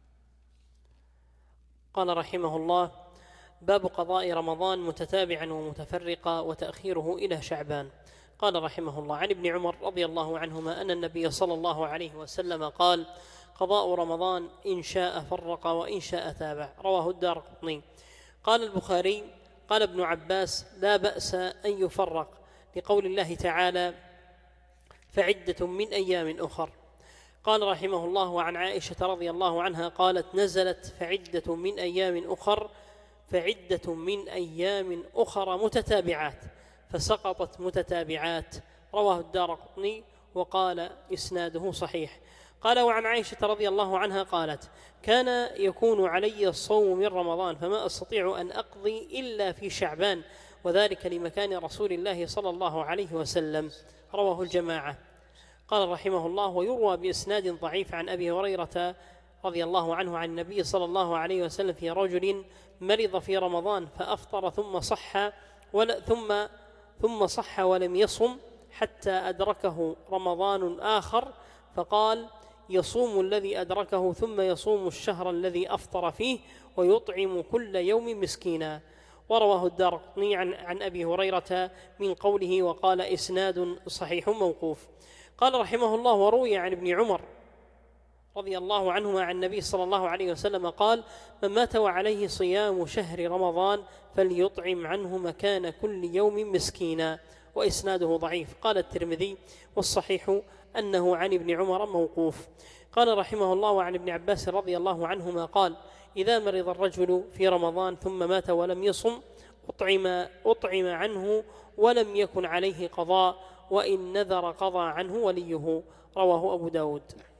قال رحمه الله باب قضاء رمضان متتابعا ومتفرقا وتأخيره إلى شعبان. قال رحمه الله عن ابن عمر رضي الله عنهما أن النبي صلى الله عليه وسلم قال قضاء رمضان إن شاء فرق وإن شاء تابع. رواه الدارقطني. قال البخاري قال ابن عباس لا بأس أن يفرق لقول الله تعالى فعدة من أيام أخر. قال رحمه الله وعن عائشة رضي الله عنها قالت نزلت فعدة من أيام أخر فعدة من أيام أخر متتابعات فسقطت متتابعات. رواه الدارقطني وقال إسناده صحيح. قال وعن عائشة رضي الله عنها قالت كان يكون علي الصوم من رمضان فما أستطيع أن أقضي إلا في شعبان وذلك لمكان رسول الله صلى الله عليه وسلم. رواه الجماعة. قال رحمه الله ويروى بإسناد ضعيف عن أبي هريرة رضي الله عنه عن النبي صلى الله عليه وسلم في رجل مرض في رمضان فأفطر ثم صح ولا ثم ثم صح ولم يصم حتى أدركه رمضان آخر فقال يصوم الذي أدركه ثم يصوم الشهر الذي أفطر فيه ويطعم كل يوم مسكينا. ورواه الدارقطني عن, عن أبي هريرة من قوله وقال إسناد صحيح موقوف. قال رحمه الله وروي عن ابن عمر رضي الله عنهما عن النبي صلى الله عليه وسلم قال من مات وعليه صيام شهر رمضان فليطعم عنه مكان كل يوم مسكينا. وإسناده ضعيف. قال الترمذي والصحيح أنه عن ابن عمر موقوف. قال رحمه الله عن ابن عباس رضي الله عنهما قال إذا مرض الرجل في رمضان ثم مات ولم يصم أطعم, أطعم عنه ولم يكن عليه قضاء وإن نذر قضى عنه وليه. رواه أبو داود.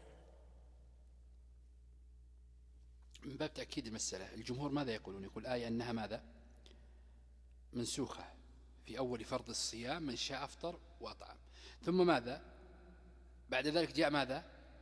من باب تأكيد المسألة الجمهور ماذا يقولون يقول آية أنها ماذا منسوخة في أول فرض الصيام من شاء أفطر وأطعم ثم ماذا بعد ذلك جاء ماذا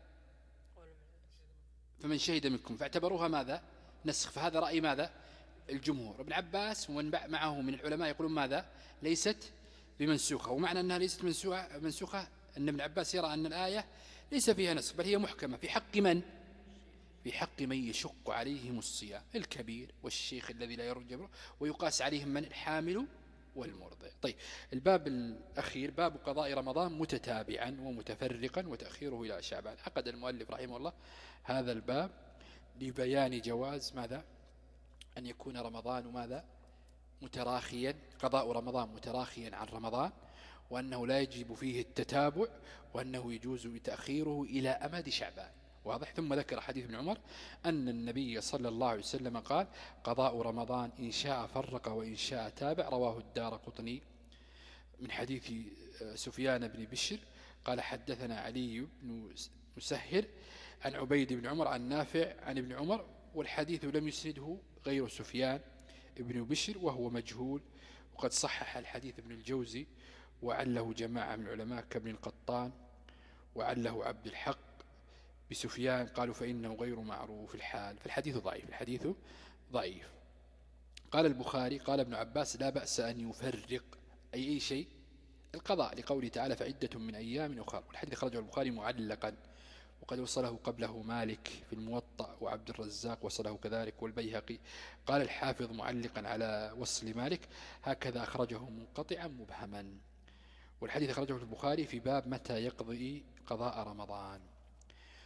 فمن شهد منكم فاعتبروها ماذا نسخ. فهذا رأي ماذا الجمهور. ابن عباس ومن معه من العلماء يقولون ماذا ليست بمنسوخة. ومعنى أنها ليست منسوخة, منسوخة أن ابن عباس يرى أن الآية ليس فيها نسخ بل هي محكمة في حق من في حق من يشق عليهم الصيام الكبير والشيخ الذي لا يرجى ويقاس عليهم من الحامل والمرضع. طيب الباب الأخير باب قضاء رمضان متتابعا ومتفرقا وتأخيره إلى شعبان. عقد المؤلف رحمه الله هذا الباب لبيان جواز ماذا أن يكون رمضان ماذا متراخيا قضاء رمضان متراخيا عن رمضان وأنه لا يجب فيه التتابع وأنه يجوز تأخيره إلى أمد شعبان. واضح. ثم ذكر حديث ابن عمر أن النبي صلى الله عليه وسلم قال قضاء رمضان إن شاء فرق وإن شاء تابع. رواه الدارقطني من حديث سفيان بن بشر قال حدثنا علي بن مسهر عن عبيد بن عمر عن نافع عن ابن عمر والحديث لم يسنده غير سفيان بن بشر وهو مجهول. وقد صحح الحديث ابن الجوزي وعله جماعة من العلماء كابن القطان وعله عبد الحق بسفيان قالوا فإنه غير معروف الحال. فالحديث ضعيف الحديث ضعيف. قال البخاري قال ابن عباس لا بأس أن يفرق أي أي شيء القضاء لقوله تعالى فعدة من أيام أخر. والحديث خرجه البخاري معلقا وقد وصله قبله مالك في الموطأ وعبد الرزاق وصله كذلك والبيهقي. قال الحافظ معلقا على وصل مالك هكذا أخرجه منقطعا مبهما. والحديث خرجه البخاري في باب متى يقضي قضاء رمضان.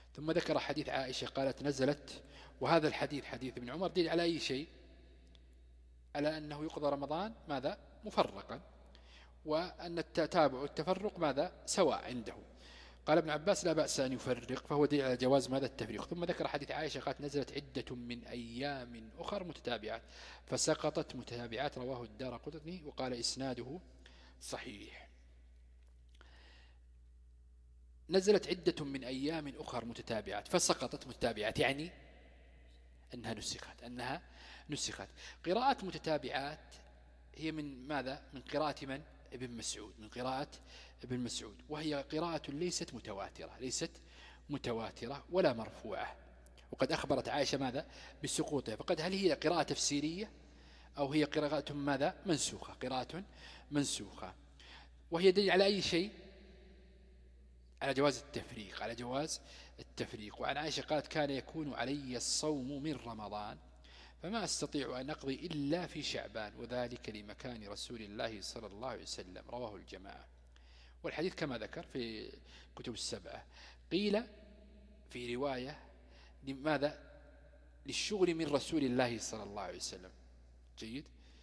ثم ذكر حديث عائشة قالت نزلت، وهذا الحديث حديث ابن عمر دليل على أي شيء؟ على أنه يقضى رمضان ماذا؟ مفرقا، وأن التتابع والتفرق ماذا؟ سواء عنده. قال ابن عباس لا بأس أن يفرق، فهو دليل على جواز ماذا؟ التفريق. ثم ذكر حديث عائشة قالت نزلت عدة من أيام أخر متتابعات فسقطت متتابعات، رواه الدارقطني وقال إسناده صحيح. نزلت عدة من أيام أخر متتابعات فسقطت متتابعات، يعني أنها نسخت، أنها نسخت. قراءة متتابعات هي من ماذا؟ من قراءة من؟ ابن مسعود، من قراءة ابن مسعود، وهي قراءة ليست متواترة، ليست متواترة ولا مرفوعة. وقد أخبرت عائشة ماذا؟ بسقوطها. فقد هل هي قراءة تفسيرية أو هي قراءة ماذا؟ منسوخة، قراءة منسوخة. وهي دليل على أي شيء؟ على جواز التفريق، على جواز التفريق. وعن عائشة قالت كان يكون علي الصوم من رمضان فما أستطيع أن أقضي إلا في شعبان وذلك لمكان رسول الله صلى الله عليه وسلم، رواه الجماعة. والحديث كما ذكر في كتب السبعة. قيل في رواية لماذا؟ للشغل من رسول الله صلى الله عليه وسلم. جيد.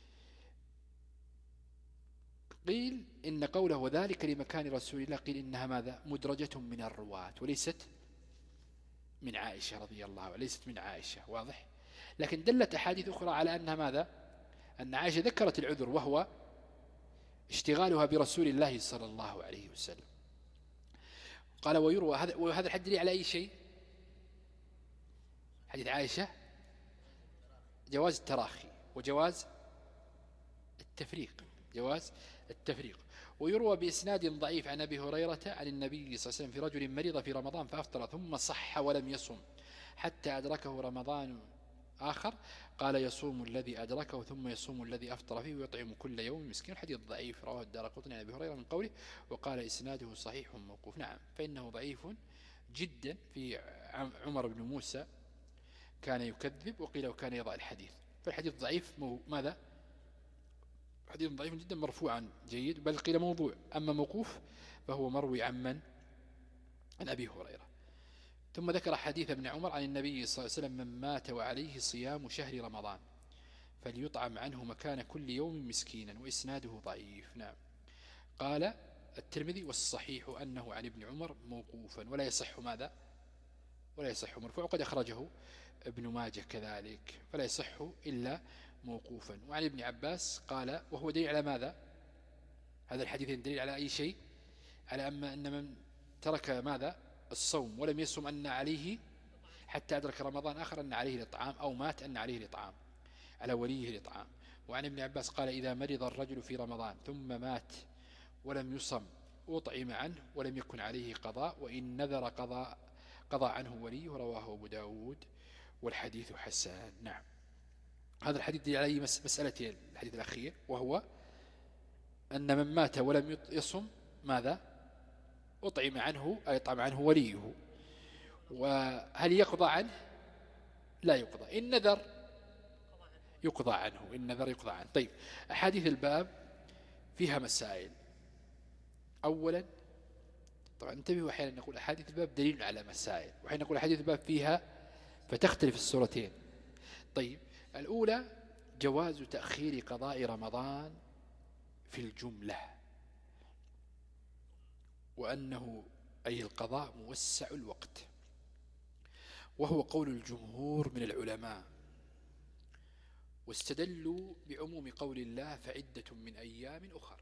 قيل إن قوله وذلك لمكان رسول الله قيل إنها ماذا؟ مدرجة من الرواة وليست من عائشة رضي الله عنها، ليست من عائشة. واضح؟ لكن دلت أحاديث أخرى على أنها ماذا؟ أن عائشة ذكرت العذر وهو اشتغالها برسول الله صلى الله عليه وسلم. قال ويروى هذا، وهذا الحديث على أي شيء؟ حديث عائشة جواز التراخي وجواز التفريق، جواز التفريق. ويروى بإسناد ضعيف عن أبي هريرة عن النبي صلى الله عليه وسلم في رجل مرض في رمضان فأفطر ثم صح ولم يصم حتى أدركه رمضان آخر، قال يصوم الذي أدركه ثم يصوم الذي أفطر فيه ويطعم كل يوم مسكين. حديث ضعيف رواه الدارقطني عن أبي هريرة من قوله وقال إسناده صحيح موقوف. نعم، فإنه ضعيف جدا. في عمر بن موسى كان يكذب وقيل وكان يضع الحديث، فالحديث ضعيف مو ماذا؟ حديث ضعيف جدا مرفوعا جيد، بل قيل موضوع. أما موقوف فهو مروي عن من؟ عن أبي هريرة. ثم ذكر حديث ابن عمر عن النبي صلى الله عليه وسلم من مات وعليه صيام شهر رمضان فليطعم عنه مكان كل يوم مسكينا، وإسناده ضعيف. نعم. قال الترمذي والصحيح أنه عن ابن عمر موقوفا ولا يصح ماذا؟ ولا يصح مرفوع، وقد أخرجه ابن ماجه كذلك، فلا يصح إلا موقوفا. وعن ابن عباس قال وهو دليل على ماذا؟ هذا الحديث دليل على أي شيء؟ على أما أن من ترك ماذا؟ الصوم ولم يصم أن عليه حتى أدرك رمضان آخر أن عليه الإطعام، أو مات أن عليه الإطعام، على وليه الإطعام. وعن ابن عباس قال إذا مرض الرجل في رمضان ثم مات ولم يصم أطعم عنه ولم يكن عليه قضاء، وإن نذر قضاء قضى عنه وليه، رواه أبو داود والحديث حسن. نعم. هذا الحديث دليل على مسألتين، الحديث الأخير وهو أن من مات ولم يصم ماذا؟ أطعم عنه، أي يطعم عنه وليه. وهل يقضى عنه؟ لا يقضى. إن نذر يقضى عنه، إن نذر يقضى عنه. طيب، أحاديث الباب فيها مسائل. أولا طبعا انتبهوا، أحيانا نقول أحاديث الباب دليل على مسائل، وحين نقول أحاديث الباب فيها فتختلف السورتين. طيب، الأولى جواز تأخير قضاء رمضان في الجملة، وأنه أي القضاء موسع الوقت، وهو قول الجمهور من العلماء، واستدلوا بعموم قول الله فعدة من أيام أخر.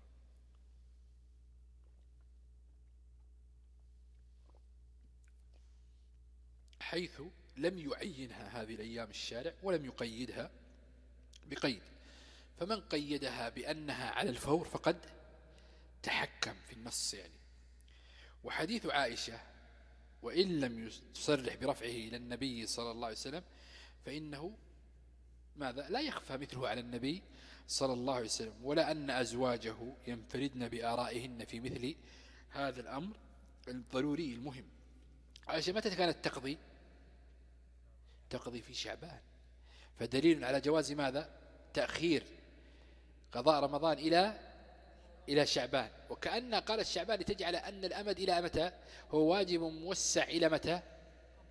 حيث لم يعينها هذه الأيام الشارع ولم يقيدها بقيد، فمن قيدها بأنها على الفور فقد تحكم في النص يعني. وحديث عائشة وإن لم يصرح برفعه إلى النبي صلى الله عليه وسلم فإنه ماذا؟ لا يخفى مثله على النبي صلى الله عليه وسلم، ولا أن أزواجه ينفردن بآرائهن في مثل هذا الأمر الضروري المهم. عائشة متى كانت تقضي؟ تقضي في شعبان، فدليل على جواز ماذا؟ تأخير قضاء رمضان إلى إلى شعبان. وكأن قال الشعبان لتجعل أن الأمد إلى متى؟ هو واجب موسع إلى متى؟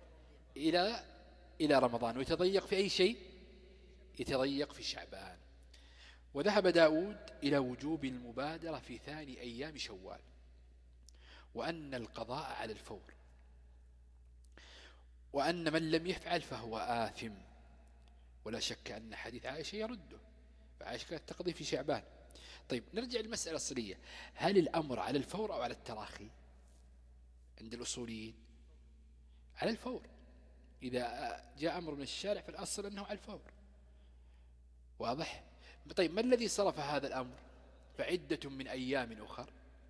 إلى إلى رمضان، ويتضيق في أي شيء؟ يتضيق في شعبان. وذهب داود إلى وجوب المبادرة في ثاني أيام شوال، وأن القضاء على الفور، وأن من لم يفعل فهو آثم، ولا شك أن حديث عائشة يرده، فعائشة كانت تقضي في شعبان. طيب نرجع للمسألة الأصلية، هل الأمر على الفور أو على التراخي؟ عند الأصوليين على الفور. إذا جاء أمر من الشارع فالأصل أنه على الفور، واضح؟ طيب ما الذي صرف هذا الأمر؟ فعدة من أيام أخر،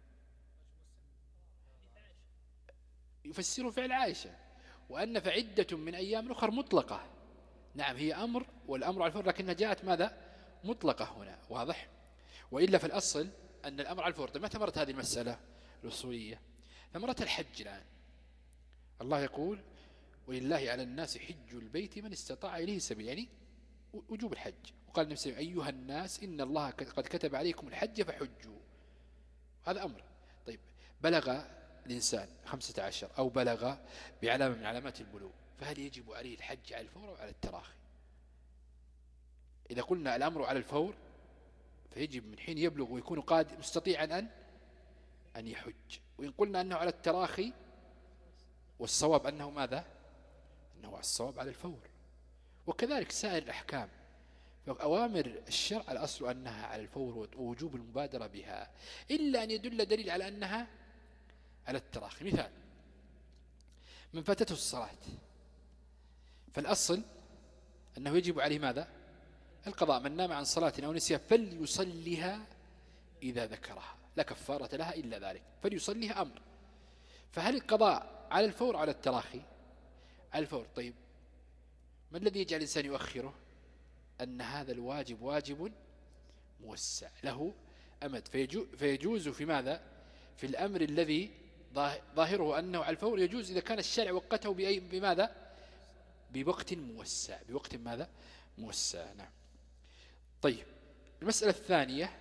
يفسر فعل عائشة، وأن فعدة من أيام أخر مطلقة. نعم هي أمر، والأمر على الفور، لكنها جاءت ماذا؟ مطلقة هنا، واضح؟ وإلا في الأصل أن الأمر على الفور. طيب ما ثمرت هذه المسألة الأصولية؟ ثمرت الحج الآن. الله يقول ولله على الناس حج البيت من استطاع إليه سبيل، يعني وجوب الحج. وقال النبي صلى الله عليه وسلم أيها الناس إن الله قد كتب عليكم الحج فحجوا، هذا أمر. طيب بلغ الإنسان خمسة عشر أو بلغ بعلامة من علامات البلوغ، فهل يجب عليه الحج على الفور أو على التراخي؟ إذا قلنا الأمر على الفور فيجب من حين يبلغ ويكون قادر مستطيعا أن أن يحج. وإن قلنا أنه على التراخي والصواب أنه ماذا؟ أنه الصواب على الفور. وكذلك سائر الأحكام، فأوامر الشرع الأصل أنها على الفور ووجوب المبادرة بها، إلا أن يدل دليل على أنها على التراخي. مثال: من فاتته الصلاة فالأصل أنه يجب عليه ماذا؟ القضاء. من نام عن صلاة أو نسيها فليصليها إذا ذكرها، لا كفارة لها إلا ذلك، فليصليها أمر. فهل القضاء على الفور على التراخي؟ على الفور. طيب ما الذي يجعل الإنسان يؤخره؟ أن هذا الواجب واجب موسع له أمد، فيجوز في ماذا؟ في الأمر الذي ظاهره أنه على الفور يجوز إذا كان الشارع وقته بأي بماذا؟ بوقت موسع، بوقت ماذا؟ موسع. نعم. طيب المسألة الثانية،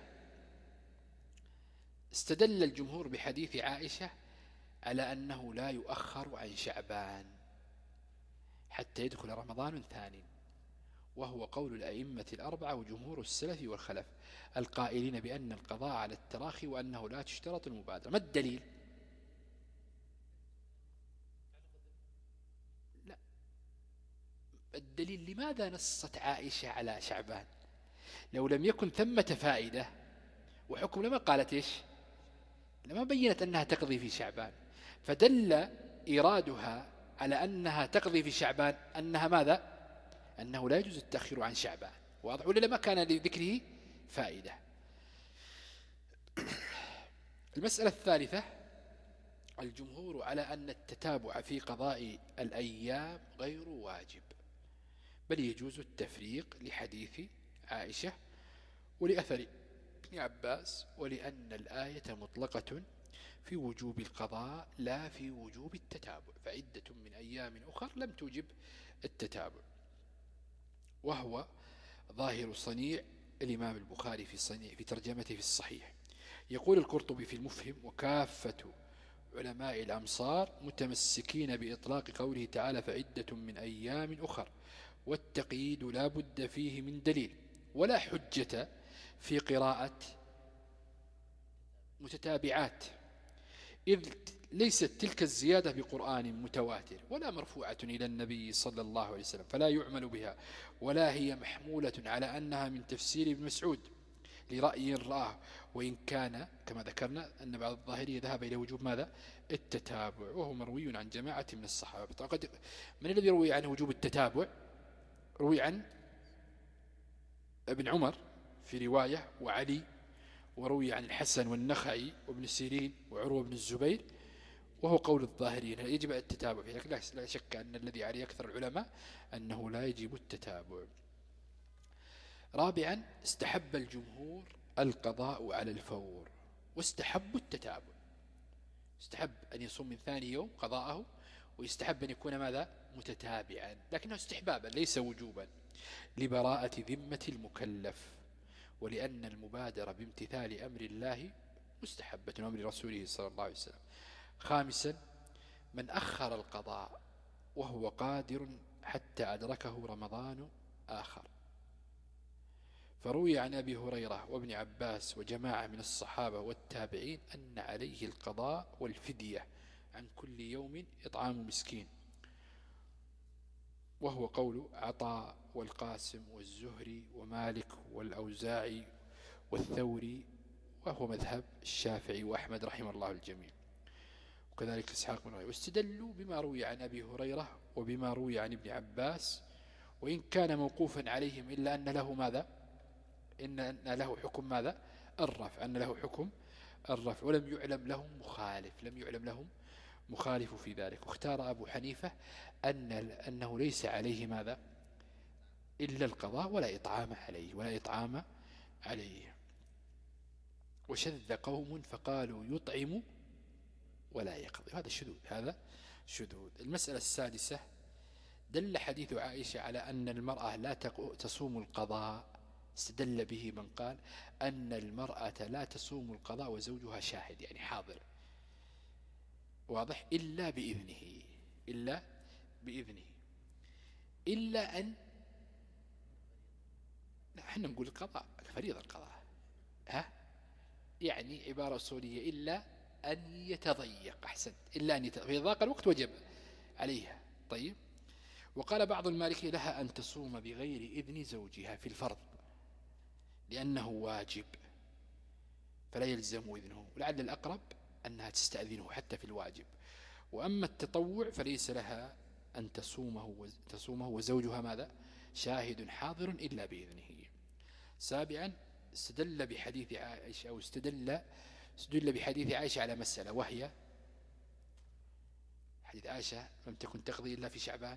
استدل الجمهور بحديث عائشة على أنه لا يؤخر عن شعبان حتى يدخل رمضان ثاني، وهو قول الأئمة الأربعة وجمهور السلف والخلف القائلين بأن القضاء على التراخي وأنه لا تشترط المبادرة. ما الدليل؟ لا، الدليل لماذا نصت عائشة على شعبان؟ لو لم يكن ثمة فائدة وحكم لما قالت إيش؟ لما بينت أنها تقضي في شعبان، فدل إيرادها على أنها تقضي في شعبان أنها ماذا؟ أنه لا يجوز التأخير عن شعبان، واضح ولا لما كان لذكره فائدة. المسألة الثالثة، الجمهور على أن التتابع في قضاء الأيام غير واجب، بل يجوز التفريق لحديث عائشة ولأثر ابن عباس، ولأن الآية مطلقة في وجوب القضاء لا في وجوب التتابع، فعدة من أيام أخر لم توجب التتابع. وهو ظاهر صنيع الإمام البخاري في صنيع في ترجمته في الصحيح. يقول القرطبي في المفهم: وكافة علماء الأمصار متمسكين بإطلاق قوله تعالى فعدة من أيام أخر، والتقييد لا بد فيه من دليل، ولا حجة في قراءة متتابعات، إذ ليست تلك الزيادة بقرآن متواتر ولا مرفوعة إلى النبي صلى الله عليه وسلم، فلا يعمل بها، ولا هي محمولة على أنها من تفسير ابن مسعود لرأي رآه، وإن كان كما ذكرنا أن بعض الظاهرية ذهب إلى وجوب ماذا؟ التتابع، وهو مروي عن جماعة من الصحابة. من الذي روي عنه وجوب التتابع؟ روي عن ابن عمر في رواية، وعلي، وروي عن الحسن والنخعي وابن سيرين وعروة بن الزبير، وهو قول الظاهرين يجب التتابع فيه، لكن لا شك أن الذي عليه أكثر العلماء أنه لا يجب التتابع. رابعا، استحب الجمهور القضاء على الفور، واستحب التتابع، استحب أن يصوم من ثاني يوم قضاءه، ويستحب أن يكون ماذا؟ متتابعا، لكنه استحبابا ليس وجوبا، لبراءة ذمة المكلف، ولأن المبادرة بامتثال أمر الله مستحبة وأمر رسوله صلى الله عليه وسلم. خامسا، من أخر القضاء وهو قادر حتى أدركه رمضان آخر. فروي عن أبي هريرة وابن عباس وجماعة من الصحابة والتابعين أن عليه القضاء والفدية عن كل يوم إطعام مسكين، وهو قول عطاء والقاسم والزهري ومالك والأوزاعي والثوري، وهو مذهب الشافعي وأحمد رحمه الله الجميع، وكذلك إسحاق بن راهويه. واستدلوا بما روي عن أبي هريرة وبما روي عن ابن عباس، وإن كان موقوفا عليهم إلا أن له ماذا؟ إن له حكم ماذا؟ الرفع، أن له حكم الرفع، ولم يعلم لهم مخالف، لم يعلم لهم مخالف في ذلك. واختار أبو حنيفة أن أنه ليس عليه ماذا؟ إلا القضاء، ولا إطعام عليه، ولا إطعام عليه. وشذ قوم فقالوا يطعم ولا يقضي، هذا شذوذ، هذا شذوذ. المسألة السادسة، دل حديث عائشة على أن المرأة لا تصوم القضاء، استدل به من قال أن المرأة لا تصوم القضاء وزوجها شاهد، يعني حاضر، واضح، إلا بإذنه، إلا بإذنه، إلا أن، نحن نقول القضاء فريضة القضاء، ها، يعني عبارة أصولية، إلا أن يتضيق، أحسن، إلا أن يتضيق، في ضاق الوقت وجب عليها. طيب. وقال بعض المالكية لها أن تصوم بغير إذن زوجها في الفرض لأنه واجب فلا يلزم إذنه، ولعل الأقرب أنها تستأذنه حتى في الواجب. وأما التطوع فليس لها أن تصومه تصومه وزوجها ماذا؟ شاهد حاضر إلا بإذنه. سابعا، استدل بحديث عائشة أو استدل استدل بحديث عائشة على مسألة، وهي حديث عائشة لم تكن تقضي إلا في شعبان.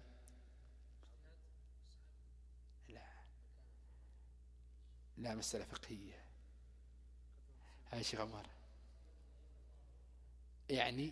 لا لا، مسألة فقهية هاي شيخ عمر، يعني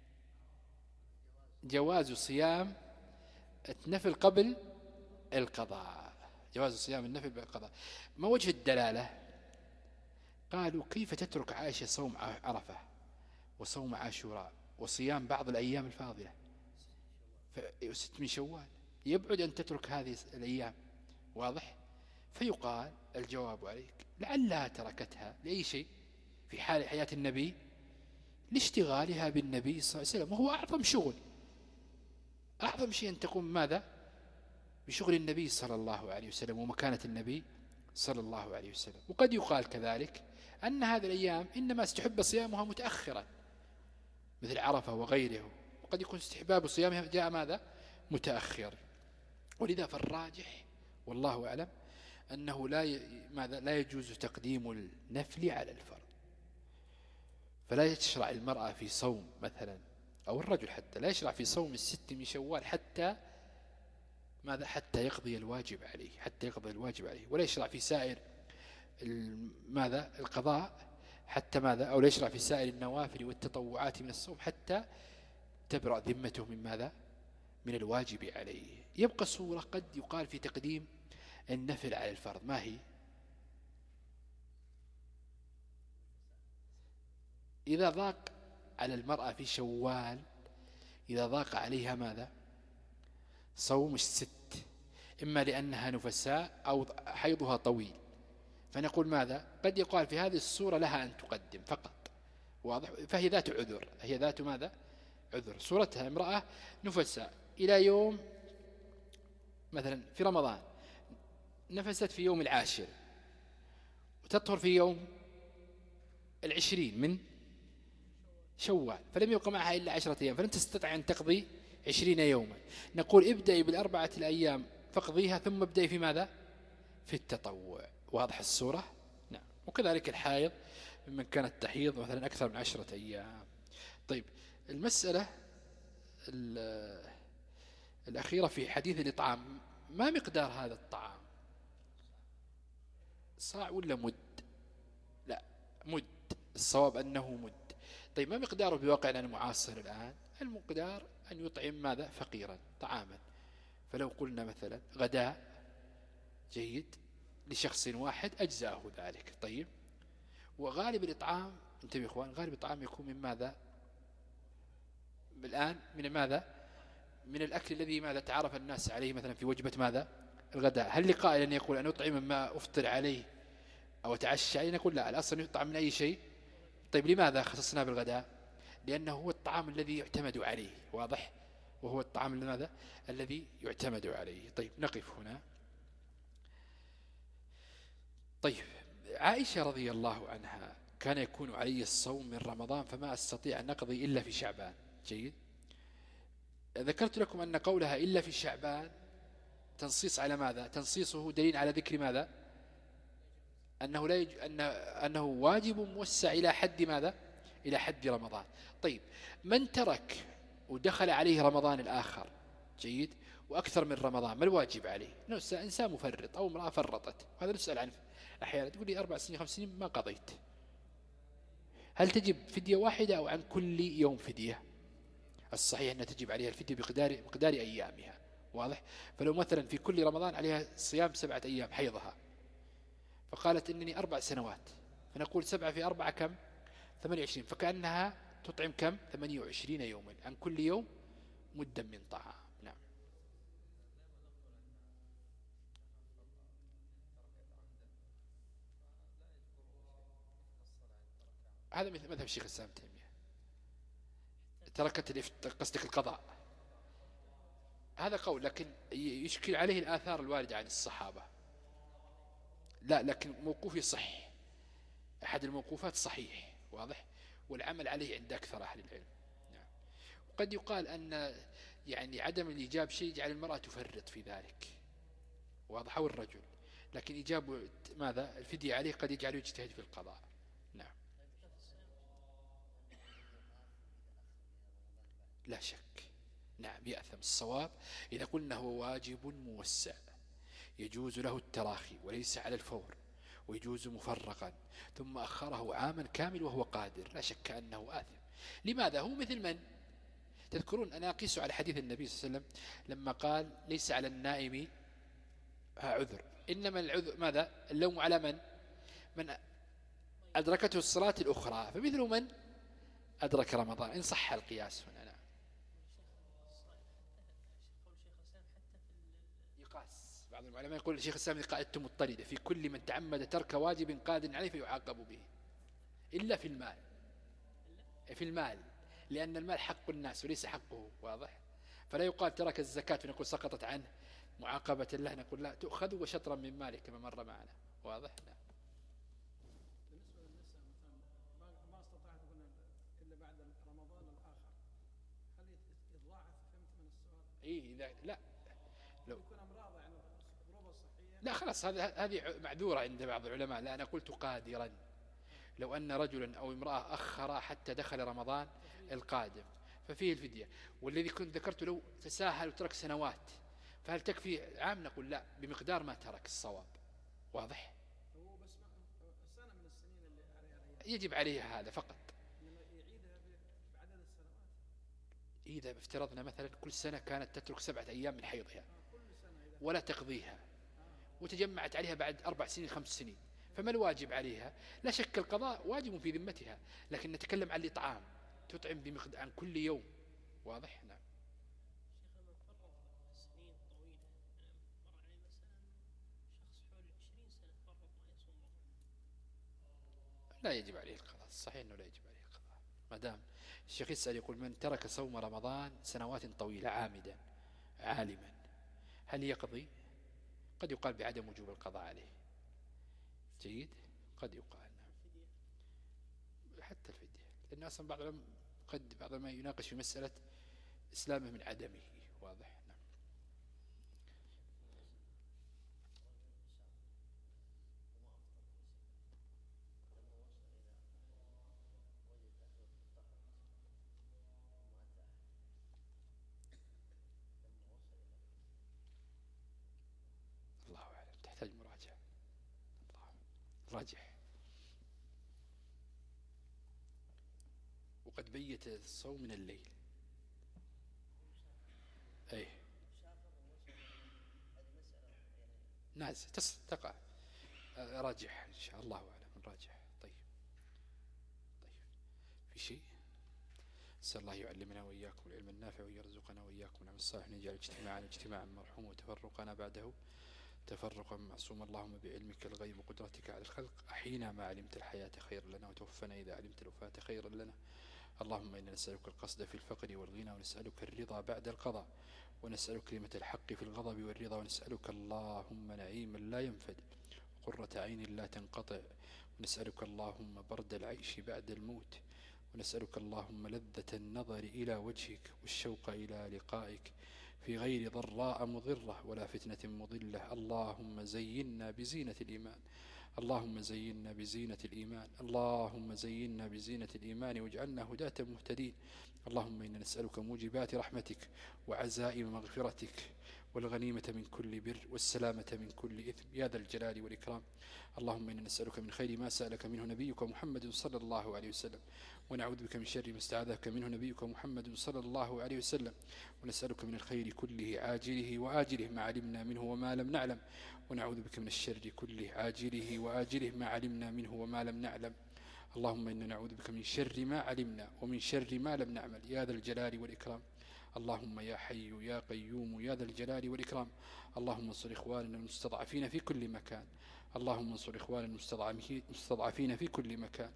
جواز صيام النفل قبل القضاء، جواز صيام النفل قبل القضاء. ما وجه الدلالة؟ قالوا كيف تترك عائشة صوم عرفة وصوم عاشوراء وصيام بعض الأيام الفاضلة ست من شوال، يبعد أن تترك هذه الأيام، واضح؟ فيقال الجواب عليك لعلها تركتها لأي شيء في حال حياة النبي، لاشتغالها بالنبي صلى الله عليه وسلم، وهو أعظم شغل، أعظم شيء أن تقوم ماذا؟ بشغل النبي صلى الله عليه وسلم ومكانة النبي صلى الله عليه وسلم. وقد يقال كذلك أن هذه الأيام إنما استحب صيامها متأخرا مثل عرفة وغيره، وقد يكون استحباب صيامها جاء ماذا؟ متأخر. ولذا فالراجح والله أعلم أنه لا ي... ماذا لا يجوز تقديم النفل على الفرض، فلا تشرع المرأة في صوم مثلا، أو الرجل حتى لا يشرع في صوم الست من شوال حتى ماذا؟ حتى يقضي الواجب عليه، حتى يقضي الواجب عليه، ولا يشرع في سائر ماذا؟ القضاء حتى ماذا؟ أو لا يشرع في سائر النوافل والتطوعات من الصوم حتى تبرأ ذمته من ماذا؟ من الواجب عليه. يبقى صورة قد يقال في تقديم النفل على الفرض، ما هي؟ إذا ضاق على المرأة في شوال، إذا ضاق عليها ماذا؟ صوم الست، إما لأنها نفساء أو حيضها طويل، فنقول ماذا؟ قد يقال في هذه الصورة لها أن تقدم فقط، واضح؟ فهي ذات عذر، هي ذات ماذا؟ عذر. صورتها امرأة نفساء إلى يوم مثلا في رمضان، نفست في يوم العاشر وتطهر في يوم العشرين من شوال، فلم يبقى معها إلا عشرة أيام، فلن تستطيع أن تقضي عشرين يوما. نقول ابدأي بالأربعة الأيام فاقضيها، ثم ابدأي في ماذا؟ في التطوع. واضح الصورة؟ نعم. وكذلك الحائض ممن كانت تحيض مثلا أكثر من عشرة أيام. طيب، المسألة الأخيرة في حديث الإطعام، ما مقدار هذا الطعام؟ صاع ولا مد؟ لا، مد، الصواب أنه مد. طيب، ما مقداره بواقعنا المعاصر الآن؟ المقدار أن يطعم ماذا؟ فقيرا طعاما. فلو قلنا مثلا غداء جيد لشخص واحد أجزاه ذلك. طيب، وغالب الإطعام، انتبه يا إخوان، غالب الإطعام يكون من ماذا الآن؟ من ماذا؟ من الأكل الذي ماذا تعرف الناس عليه مثلا في وجبة ماذا الغداء، هل لقائل أن يقول أن أطعم ما أفطر عليه أو أتعشى عليه؟ نقول لا، الأصل يطعم من أي شيء. طيب لماذا خصصناه بالغداء؟ لأنه هو الطعام الذي يعتمد عليه، واضح، وهو الطعام لماذا الذي يعتمد عليه. طيب نقف هنا. طيب عائشة رضي الله عنها كان يكون علي الصوم من رمضان فما أستطيع أن أقضي إلا في شعبان. جيد. ذكرت لكم أن قولها إلا في شعبان تنصيص على ماذا؟ تنصيصه دليل على ذكر ماذا؟ أنه, لا يج... أن... أنه واجب موسع إلى حد ماذا؟ إلى حد رمضان. طيب من ترك ودخل عليه رمضان الآخر، جيد، وأكثر من رمضان، ما الواجب عليه؟ إنسان مفرط أو امرأة فرطت، وهذا نسأل عنه أحيانا، تقول لي أربع سنين خمس سنين ما قضيت، هل تجب فدية واحدة أو عن كل يوم فدية؟ الصحيح أنها تجب عليها الفدية بقدار, بقدار أيامها، واضح. فلو مثلا في كل رمضان عليها صيام سبعة أيام حيضها، فقالت إنني أربع سنوات، فنقول سبعة في أربعة كم؟ ثمانية وعشرين، فكأنها تطعم كم؟ ثمانية وعشرين يوما، عن كل يوم مدا من طعام. نعم. هذا مثل مذهب الشيخ الإسلام ابن تيمية، تركت قصدك القضاء، هذا قول، لكن يشكل عليه الآثار الواردة عن الصحابة. لا، لكن موقوفي صح، أحد الموقوفات صحيح، واضح، والعمل عليه عند أكثر أهل العلم. نعم. وقد يقال أن يعني عدم الإجاب شيء يجعل المرأة تفرط في ذلك، واضح، أو الرجل، لكن إجاب ماذا الفدية عليه قد يجعله يجتهد في القضاء. نعم. لا شك، نعم يأثم. الصواب إذا قلنا هو واجب موسع يجوز له التراخي وليس على الفور، ويجوز مفرقا، ثم أخره عاما كامل وهو قادر، لا شك أنه آثم. لماذا؟ هو مثل من؟ تذكرون أنا أقيس على حديث النبي صلى الله عليه وسلم لما قال ليس على النائم عذر، إنما العذر ماذا؟ اللوم على من؟ من أدركته الصلاة الأخرى، فمثل من أدرك رمضان، إن صح القياس هنا. نعم. يقاس بعض العلماء يقول الشيخ الإسلام قاعدة مضطردة في كل من تعمد ترك واجب قادر عليه فيعاقب به، إلا في المال، في المال، لأن المال حق الناس وليس حقه، واضح. فلا يقال ترك الزكاة فنقول سقطت عنه معاقبة الله، نقول لا، تؤخذ وشطرا من مالك كما مر معنا، واضح. نعم. بالنسبة للنساء مثلا ما استطاعت إلا بعد رمضان الآخر، هل يتضاعف؟ فهمت من السؤال؟ إيه إذا لا، لو يكون أمراض يعني ظروفها الصحية، لا خلاص، هذه هذه معذورة عند بعض العلماء. لا، أنا قلت قادرا، لو أن رجلا أو امرأة أخر حتى دخل رمضان القادم ففيه الفدية. والذي كنت ذكرت لو تساهل وترك سنوات فهل تكفي عام؟ نقول لا، بمقدار ما ترك، الصواب، واضح. هو بس سنة من السنين اللي عليها يجب عليها هذا فقط، إنما يعيدها بعدد السنوات. إذا افترضنا مثلا كل سنة كانت تترك سبعة أيام من حيضها ولا تقضيها، وتجمعت عليها بعد أربع سنين خمس سنين، فما الواجب عليها؟ لا شك القضاء واجب في ذمتها، لكن نتكلم عن الإطعام، تطعم بمقدار عن كل يوم، واضح. نعم. شيخ من فرط سنين طويلة، مر عليه مثلا شخص حول عشرين سنة فرط ما يصوم رمضان، لا يجب عليه القضاء، الصحيح أنه لا يجب عليه القضاء، ما دام الشيخ يسأل يقول من ترك صوم رمضان سنوات طويلة عامدا عالما هل يقضي؟ قد يقال بعدم وجوب القضاء عليه، جيد، قد يقال. نعم. حتى الفدية، لأن أصلا بعض العلماء قد بعض ما يناقش في مسألة إسلامه من عدمه، واضح. نعم. الله أعلم، تحتاج مراجعة، الله راجح. وقد بيت الصوم من الليل، أي نازل تقع، راجح إن شاء الله أعلم، راجح. طيب طيب في شيء نسأل الله يعلمنا وإياكم العلم النافع ويرزقنا وإياكم العمل الصالح، نجعل اجتماعنا اجتماعا مرحوما وتفرقنا بعده تفرقا معصوما. اللهم بعلمك الغيب وقدرتك على الخلق أحينا ما علمت الحياة خير لنا، وتوفنا إذا علمت الوفاة خيرا لنا. اللهم إنا نسألك القصد في الفقر والغنى، ونسألك الرضا بعد القضاء، ونسألك كلمة الحق في الغضب والرضا، ونسألك اللهم نعيما لا ينفد وقرة عين لا تنقطع، ونسألك اللهم برد العيش بعد الموت، ونسألك اللهم لذة النظر إلى وجهك والشوق إلى لقائك في غير ضراء مضرة ولا فتنة مضلة. اللهم زينا بزينة الإيمان، اللهم زينا بزينة الإيمان، اللهم زينا بزينة الإيمان واجعلنا هداة مهتدين. اللهم إنا نسألك موجبات رحمتك وعزائم مغفرتك والغنيمة من كل بر والسلامة من كل إثم يا ذا الجلال والإكرام. اللهم إنا نسألك من خير ما سألك منه نبيك محمد صلى الله عليه وسلم، ونعوذ بك من شر ما استعاذك منه نبيك محمد صلى الله عليه وسلم، ونسألك من الخير كله عاجله وآجله ما علمنا منه وما لم نعلم، ونعوذ بك من الشر كله عاجله وآجله ما علمنا منه وما لم نعلم. اللهم إنا نعوذ بك من شر ما علمنا ومن شر ما لم نعمل يا ذا الجلال والإكرام. اللهم يا حي يا قيوم يا ذا الجلال والإكرام. اللهم انصر إخواننا المستضعفين في كل مكان، اللهم انصر إخواننا المستضعفين في كل مكان،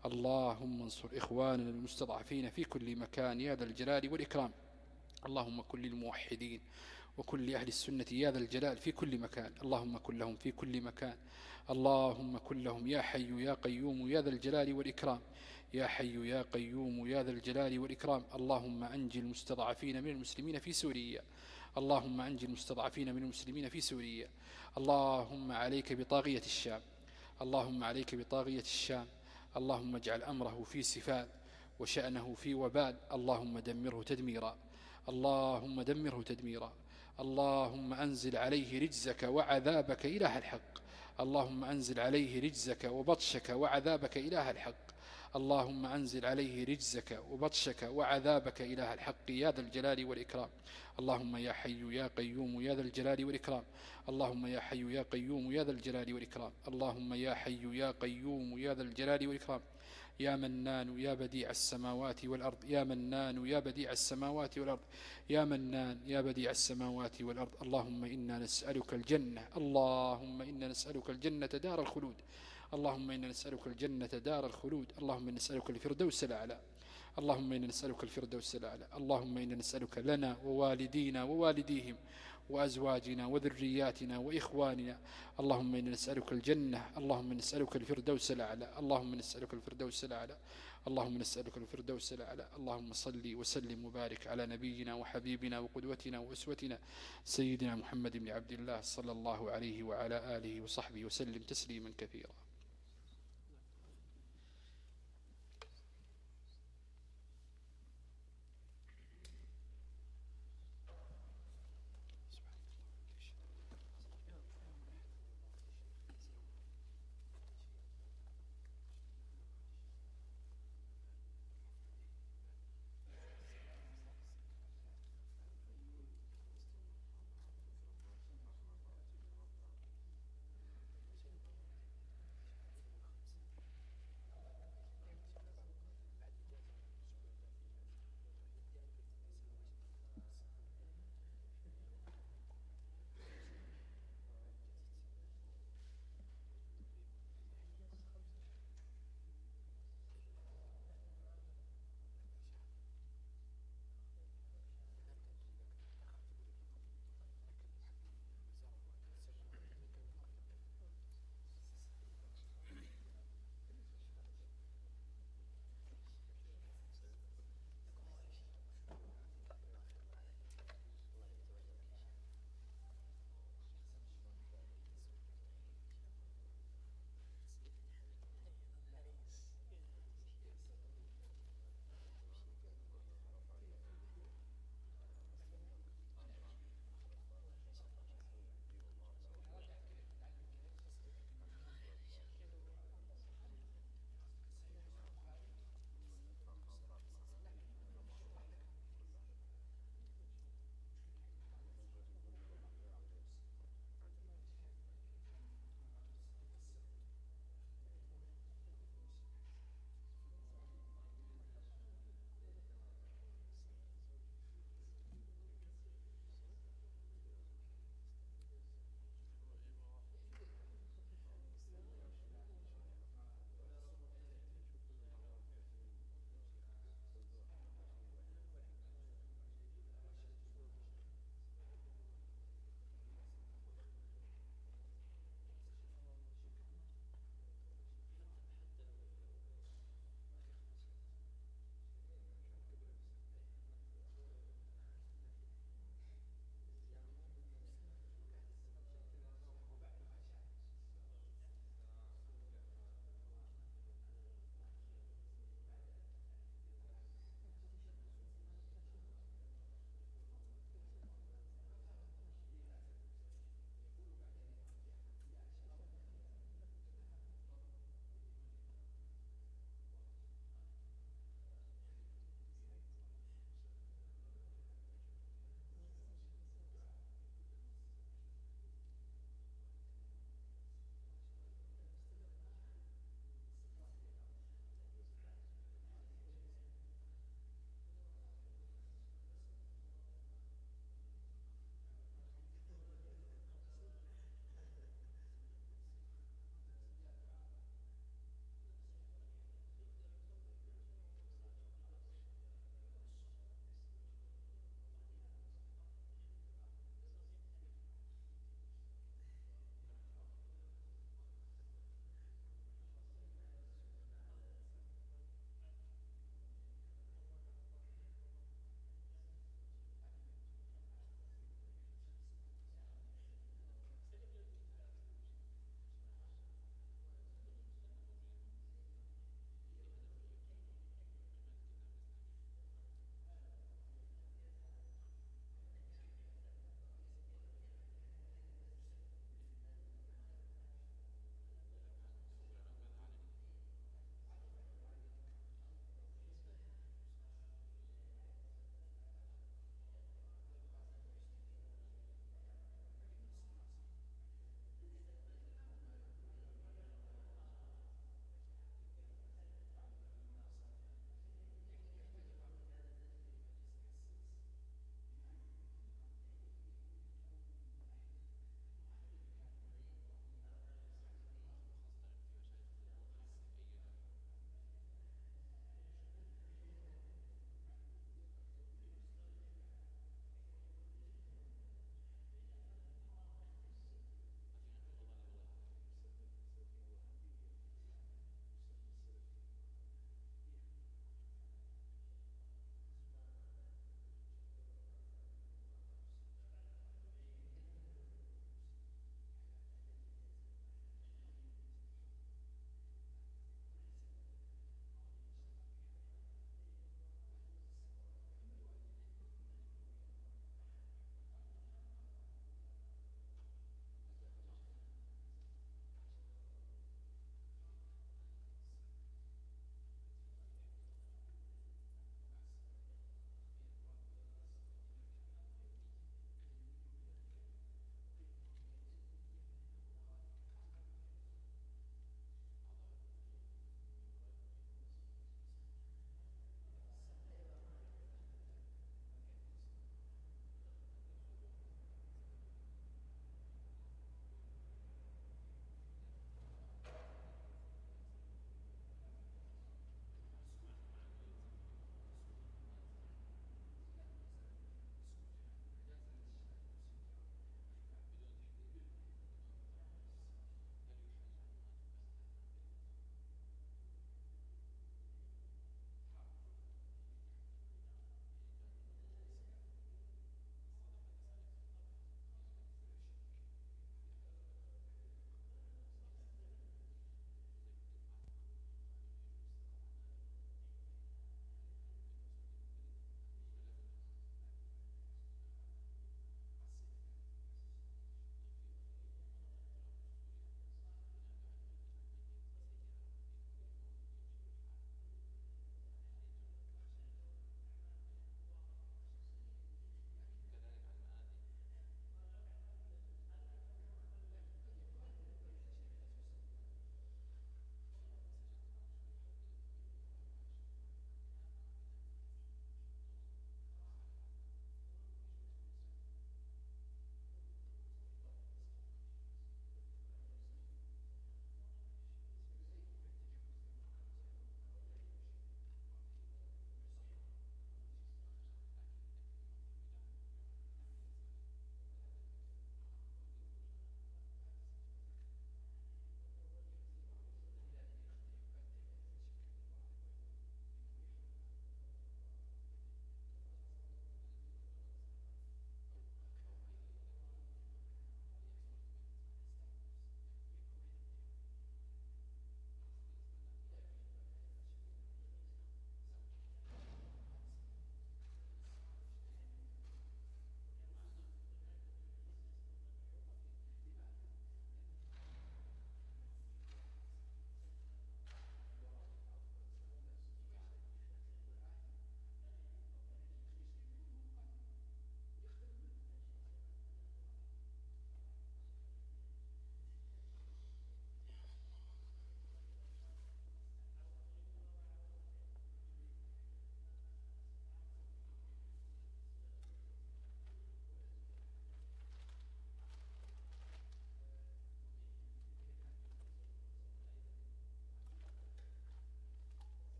اللهم انصر إخواننا المستضعفين في كل مكان يا ذا الجلال والإكرام. اللهم كن للموحدين وكل أهل السنة يا ذا الجلال في كل مكان، اللهم كن لهم في كل مكان، اللهم كن لهم يا حي يا قيوم يا ذا الجلال والإكرام، يا حي يا قيوم يا ذا الجلال والإكرام. اللهم أنجي المستضعفين من المسلمين في سوريا، اللهم أنجي المستضعفين من المسلمين في سوريا. اللهم عليك بطاغية الشام، اللهم عليك بطاغية الشام، اللهم اجعل أمره في سفال وشأنه في وبال، اللهم دمره تدميرا، اللهم دمره تدميرا. اللهم أنزل عليه رجزك وعذابك إله الحق، اللهم أنزل عليه رجزك وبطشك وعذابك إله الحق، اللهم أنزل عليه رجزك وبطشك وعذابك إله الحق يا ذا الجلال والإكرام. اللهم يا حي يا قيوم يا ذا الجلال والإكرام، اللهم يا حي يا قيوم يا ذا الجلال والإكرام، اللهم يا حي يا قيوم يا ذا الجلال والإكرام. يا منان يا بديع السماوات والأرض، يا منان يا بديع السماوات والأرض، يا منان يا بديع السماوات والأرض. اللهم إنا نسألك الجنة، اللهم إنا نسألك الجنة دار الخلود، اللهم إنا نسألك الجنة دار الخلود، اللهم إنا نسألك الفردوس الأعلى، اللهم إنا نسألك الفردوس الأعلى. اللهم إنا نسألك لنا ووالدينا ووالديهم وأزواجنا وذرياتنا وإخواننا، اللهم إنا نسألك الجنة، اللهم نسألك الفردوس الأعلى، اللهم نسألك الفردوس الأعلى، اللهم نسألك الفردوس الأعلى. اللهم صل وسلم وبارك على نبينا وحبيبنا وقدوتنا وأسوتنا سيدنا محمد بن عبد الله صلى الله عليه وعلى آله وصحبه وسلم تسليما كثيرا.